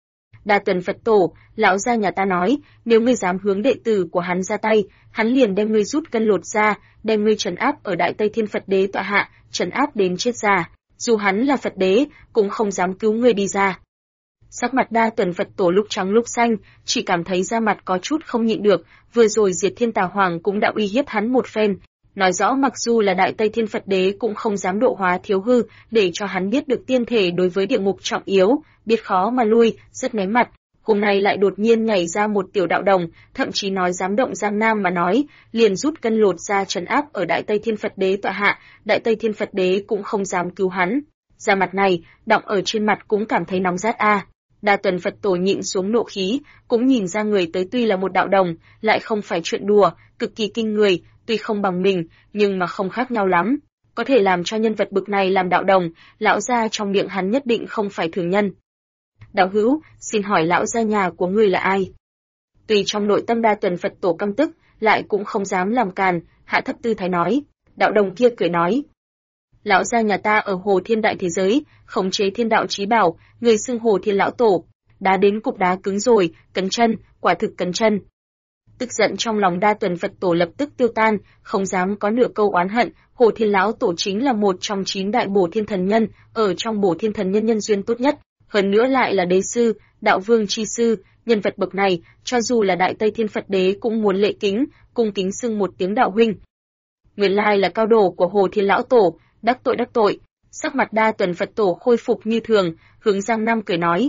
Đa Tuần Phật Tổ, lão gia nhà ta nói, nếu ngươi dám hướng đệ tử của hắn ra tay, hắn liền đem ngươi rút gân lột ra, đem ngươi trấn áp ở Đại Tây Thiên Phật Đế tọa hạ, trấn áp đến chết già. Dù hắn là Phật Đế, cũng không dám cứu ngươi đi ra. Sắc mặt Đa Tuần Phật Tổ lúc trắng lúc xanh, chỉ cảm thấy da mặt có chút không nhịn được, vừa rồi Diệt Thiên Tà Hoàng cũng đã uy hiếp hắn một phen. Nói rõ mặc dù là Đại Tây Thiên Phật Đế cũng không dám độ hóa thiếu hư, để cho hắn biết được tiên thể đối với địa ngục trọng yếu, biết khó mà lui, rất ném mặt. Hôm nay lại đột nhiên nhảy ra một tiểu đạo đồng, thậm chí nói dám động Giang Nam mà nói, liền rút cân lột ra trấn áp ở Đại Tây Thiên Phật Đế tọa hạ, Đại Tây Thiên Phật Đế cũng không dám cứu hắn. Da mặt này, đọng ở trên mặt cũng cảm thấy nóng rát a. Đa Tuần Phật Tổ nhịn xuống nộ khí, cũng nhìn ra người tới tuy là một đạo đồng, lại không phải chuyện đùa, cực kỳ kinh người, tuy không bằng mình, nhưng mà không khác nhau lắm. Có thể làm cho nhân vật bực này làm đạo đồng, lão gia trong miệng hắn nhất định không phải thường nhân. Đạo hữu, xin hỏi lão gia nhà của ngươi là ai? Tuy trong nội tâm Đa Tuần Phật Tổ căm tức, lại cũng không dám làm càn, hạ thấp tư thái nói. Đạo đồng kia cười nói. Lão gia nhà ta ở Hồ Thiên Đại thế giới, khống chế thiên đạo chí bảo, người xưng Hồ Thiên lão tổ. Đá đến cục đá cứng rồi, cấn chân, quả thực cấn chân. Tức giận trong lòng Đa Tuần Phật Tổ lập tức tiêu tan, không dám có nửa câu oán hận. Hồ Thiên lão tổ chính là một trong 9 đại Bổ Thiên thần nhân, ở trong Bổ Thiên thần nhân nhân duyên tốt nhất, hơn nữa lại là đế sư, đạo vương chi sư, nhân vật bậc này, cho dù là Đại Tây Thiên Phật Đế cũng muốn lễ kính, cung kính xưng một tiếng đạo huynh. Nguyên lai là cao đồ của Hồ Thiên lão tổ, đắc tội. Sắc mặt Đa Tuần Phật Tổ khôi phục như thường, hướng Giang Nam cười nói.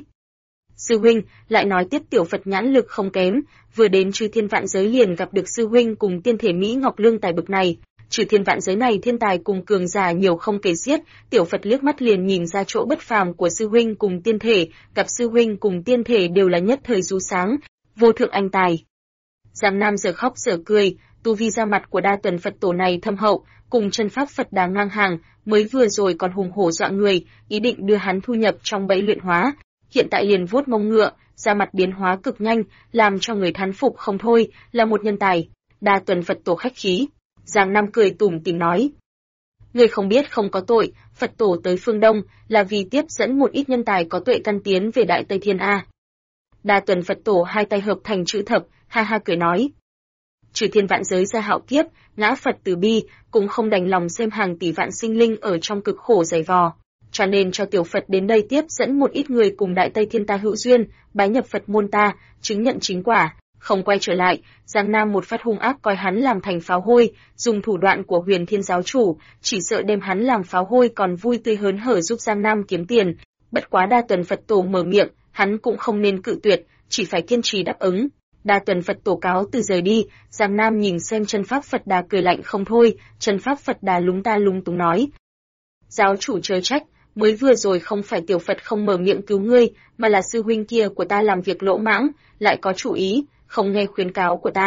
Sư huynh, lại nói tiếp tiểu Phật nhãn lực không kém, vừa đến Chư Thiên Vạn Giới liền gặp được sư huynh cùng tiên thể Mỹ Ngọc Lương tài bực này. Chư Thiên Vạn Giới này thiên tài cùng cường giả nhiều không kể xiết, tiểu Phật liếc mắt liền nhìn ra chỗ bất phàm của sư huynh cùng tiên thể, gặp sư huynh cùng tiên thể đều là nhất thời du sáng, vô thượng anh tài. Giang Nam giờ khóc giờ cười, tu vi ra mặt của Đa Tuần Phật Tổ này thâm hậu, cùng chân pháp Phật Đà ngang hàng, mới vừa rồi còn hùng hổ dọa người, ý định đưa hắn thu nhập trong bẫy luyện hóa, hiện tại liền vuốt mông ngựa, ra mặt biến hóa cực nhanh, làm cho người thán phục không thôi, là một nhân tài. Đa Tuần Phật Tổ khách khí. Giang Nam cười tủm tỉm nói. Người không biết không có tội, Phật Tổ tới phương Đông, là vì tiếp dẫn một ít nhân tài có tuệ căn tiến về Đại Tây Thiên A. Đa Tuần Phật Tổ hai tay hợp thành chữ thập, ha ha cười nói. Chư Thiên Vạn Giới ra hạo kiếp, ngã Phật từ bi, cũng không đành lòng xem hàng tỷ vạn sinh linh ở trong cực khổ dày vò. Cho nên cho tiểu Phật đến đây tiếp dẫn một ít người cùng Đại Tây Thiên ta hữu duyên, bái nhập Phật môn ta, chứng nhận chính quả, không quay trở lại. Giang Nam một phát hung ác coi hắn làm thành pháo hôi, dùng thủ đoạn của Huyền Thiên giáo chủ, chỉ sợ đem hắn làm pháo hôi còn vui tươi hớn hở giúp Giang Nam kiếm tiền. Bất quá Đa Tuần Phật Tổ mở miệng, hắn cũng không nên cự tuyệt, chỉ phải kiên trì đáp ứng. Đa Tuần Phật Tổ cáo từ rời đi, Giang Nam nhìn xem chân pháp Phật Đà cười lạnh không thôi, chân pháp Phật Đà lúng ta lúng túng nói. Giáo chủ chớ trách, mới vừa rồi không phải tiểu Phật không mở miệng cứu ngươi, mà là sư huynh kia của ta làm việc lỗ mãng, lại có chủ ý, không nghe khuyến cáo của ta.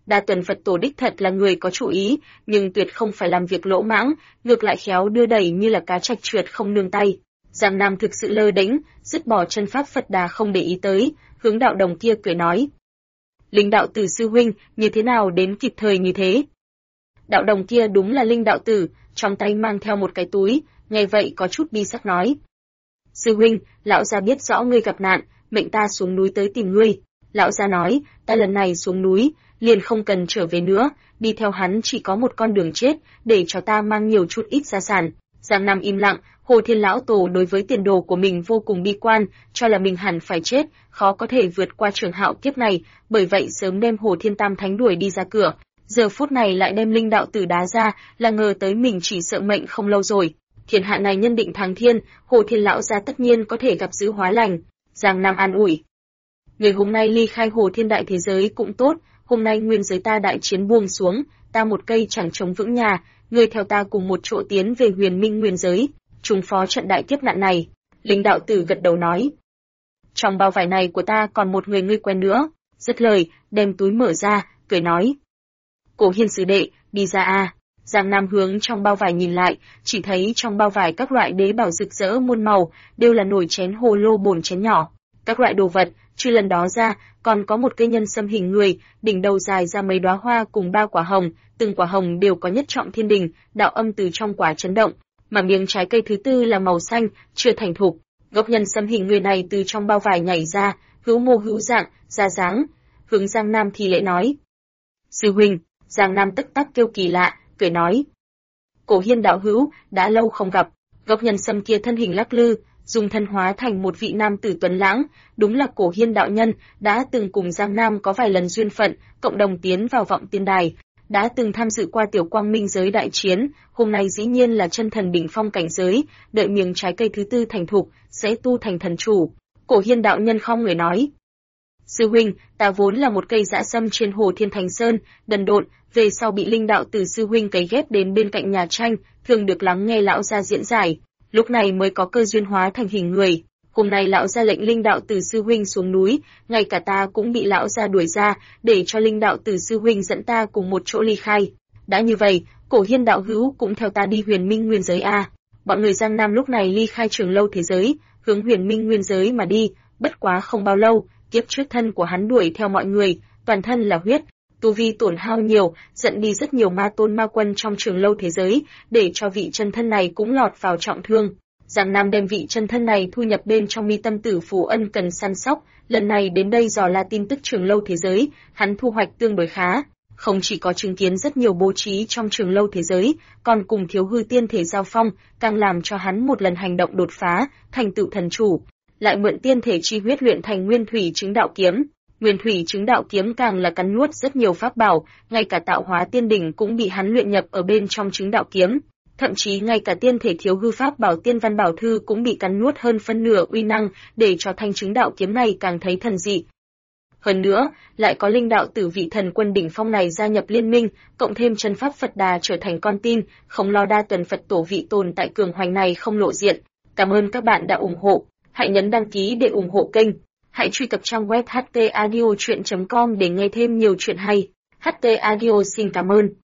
Đa Tuần Phật Tổ đích thật là người có chủ ý, nhưng tuyệt không phải làm việc lỗ mãng, ngược lại khéo đưa đẩy như là cá trạch trượt không nương tay. Giang Nam thực sự lơ đễnh, dứt bỏ chân pháp Phật Đà không để ý tới, hướng đạo đồng kia cười nói: Linh đạo tử sư huynh, như thế nào đến kịp thời như thế? Đạo đồng kia đúng là Linh đạo tử, trong tay mang theo một cái túi, nghe vậy có chút bi sắc nói: Sư huynh, lão gia biết rõ ngươi gặp nạn, mệnh ta xuống núi tới tìm ngươi. Lão gia nói, ta lần này xuống núi, liền không cần trở về nữa, đi theo hắn chỉ có một con đường chết, để cho ta mang nhiều chút ít gia sản. Giang Nam im lặng, Hồ Thiên lão tổ đối với tiền đồ của mình vô cùng bi quan, cho là mình hẳn phải chết, khó có thể vượt qua trường hạo kiếp này, bởi vậy sớm đem Hồ Thiên Tam Thánh đuổi đi ra cửa. Giờ phút này lại đem Linh đạo tử đá ra, là ngờ tới mình chỉ sợ mệnh không lâu rồi. Thiên hạ này nhân định thắng thiên, Hồ Thiên lão gia tất nhiên có thể gặp dữ hóa lành. Giang Nam an ủi: Người hôm nay ly khai Hồ Thiên đại thế giới cũng tốt, hôm nay nguyên giới ta đại chiến buông xuống, ta một cây chẳng chống vững nhà, ngươi theo ta cùng một chỗ tiến về Huyền Minh nguyên giới, trùng phó trận đại kiếp nạn này. Linh đạo tử gật đầu nói: Trong bao vải này của ta còn một người ngươi quen nữa. Dứt lời, đem túi mở ra, cười nói: Cổ Hiên sư đệ, đi ra a. Giang Nam hướng trong bao vải nhìn lại, chỉ thấy trong bao vải các loại đế bảo rực rỡ muôn màu, đều là nồi chén hồ lô bồn chén nhỏ. Các loại đồ vật, trừ lần đó ra, còn có một cây nhân sâm hình người, đỉnh đầu dài ra mấy đóa hoa cùng 3 quả hồng, từng quả hồng đều có nhất trọng thiên đình, đạo âm từ trong quả chấn động, mà miếng trái cây thứ tư là màu xanh, chưa thành thục. Gốc nhân sâm hình người này từ trong bao vải nhảy ra, hữu mô hữu dạng, ra dáng, hướng Giang Nam thì lễ nói: Sư huynh. Giang Nam tức tắc kêu kỳ lạ, cười nói: Cổ Hiên đạo hữu, đã lâu không gặp. Gốc nhân sâm kia thân hình lắc lư, dùng thân hóa thành một vị nam tử tuấn lãng, đúng là Cổ Hiên đạo nhân, đã từng cùng Giang Nam có vài lần duyên phận, cộng đồng tiến vào vọng tiên đài, đã từng tham dự qua tiểu quang minh giới đại chiến, hôm nay dĩ nhiên là chân thần đỉnh phong cảnh giới, đợi miếng trái cây thứ tư thành thục, sẽ tu thành thần chủ. Cổ Hiên đạo nhân khom người nói: Sư huynh, ta vốn là một cây dã sâm trên Hồ Thiên Thành Sơn, đần độn, về sau bị Linh đạo tử sư huynh cấy ghép đến bên cạnh nhà tranh, thường được lắng nghe lão gia diễn giải, lúc này mới có cơ duyên hóa thành hình người. Hôm nay lão gia lệnh Linh đạo tử sư huynh xuống núi, ngay cả ta cũng bị lão gia đuổi ra, để cho Linh đạo tử sư huynh dẫn ta cùng một chỗ ly khai. Đã như vậy, Cổ Hiên đạo hữu cũng theo ta đi Huyền Minh nguyên giới a. Bọn người Giang Nam lúc này ly khai Trường Lâu thế giới, hướng Huyền Minh nguyên giới mà đi, bất quá không bao lâu, kiếp trước thân của hắn đuổi theo mọi người, toàn thân là huyết, tu vi tổn hao nhiều, dẫn đi rất nhiều ma tôn ma quân trong Trường Lâu thế giới, để cho vị chân thân này cũng lọt vào trọng thương. Giang Nam đem vị chân thân này thu nhập bên trong mi tâm tử phù ân cần săn sóc, lần này đến đây dò la tin tức Trường Lâu thế giới, hắn thu hoạch tương đối khá, không chỉ có chứng kiến rất nhiều bố trí trong Trường Lâu thế giới, còn cùng Thiếu Hư tiên thể giao phong, càng làm cho hắn một lần hành động đột phá, thành tựu thần chủ, lại mượn tiên thể chi huyết luyện thành Nguyên Thủy Chứng Đạo Kiếm. Nguyên Thủy Chứng Đạo Kiếm càng là cắn nuốt rất nhiều pháp bảo, ngay cả tạo hóa tiên đỉnh cũng bị hắn luyện nhập ở bên trong Chứng Đạo Kiếm. Thậm chí ngay cả tiên thể Thiếu Hư pháp bảo Tiên Văn Bảo Thư cũng bị cắn nuốt hơn phân nửa uy năng, để cho thanh Chứng Đạo Kiếm này càng thấy thần dị. Hơn nữa, lại có Linh đạo tử vị thần quân đỉnh phong này gia nhập liên minh, cộng thêm chân pháp Phật Đà trở thành con tin, không lo Đa Tuần Phật Tổ vị tồn tại cường hoành này không lộ diện. Cảm ơn các bạn đã ủng hộ. Hãy nhấn đăng ký để ủng hộ kênh. Hãy truy cập trang web htaudio.com để nghe thêm nhiều chuyện hay. HT Audio xin cảm ơn.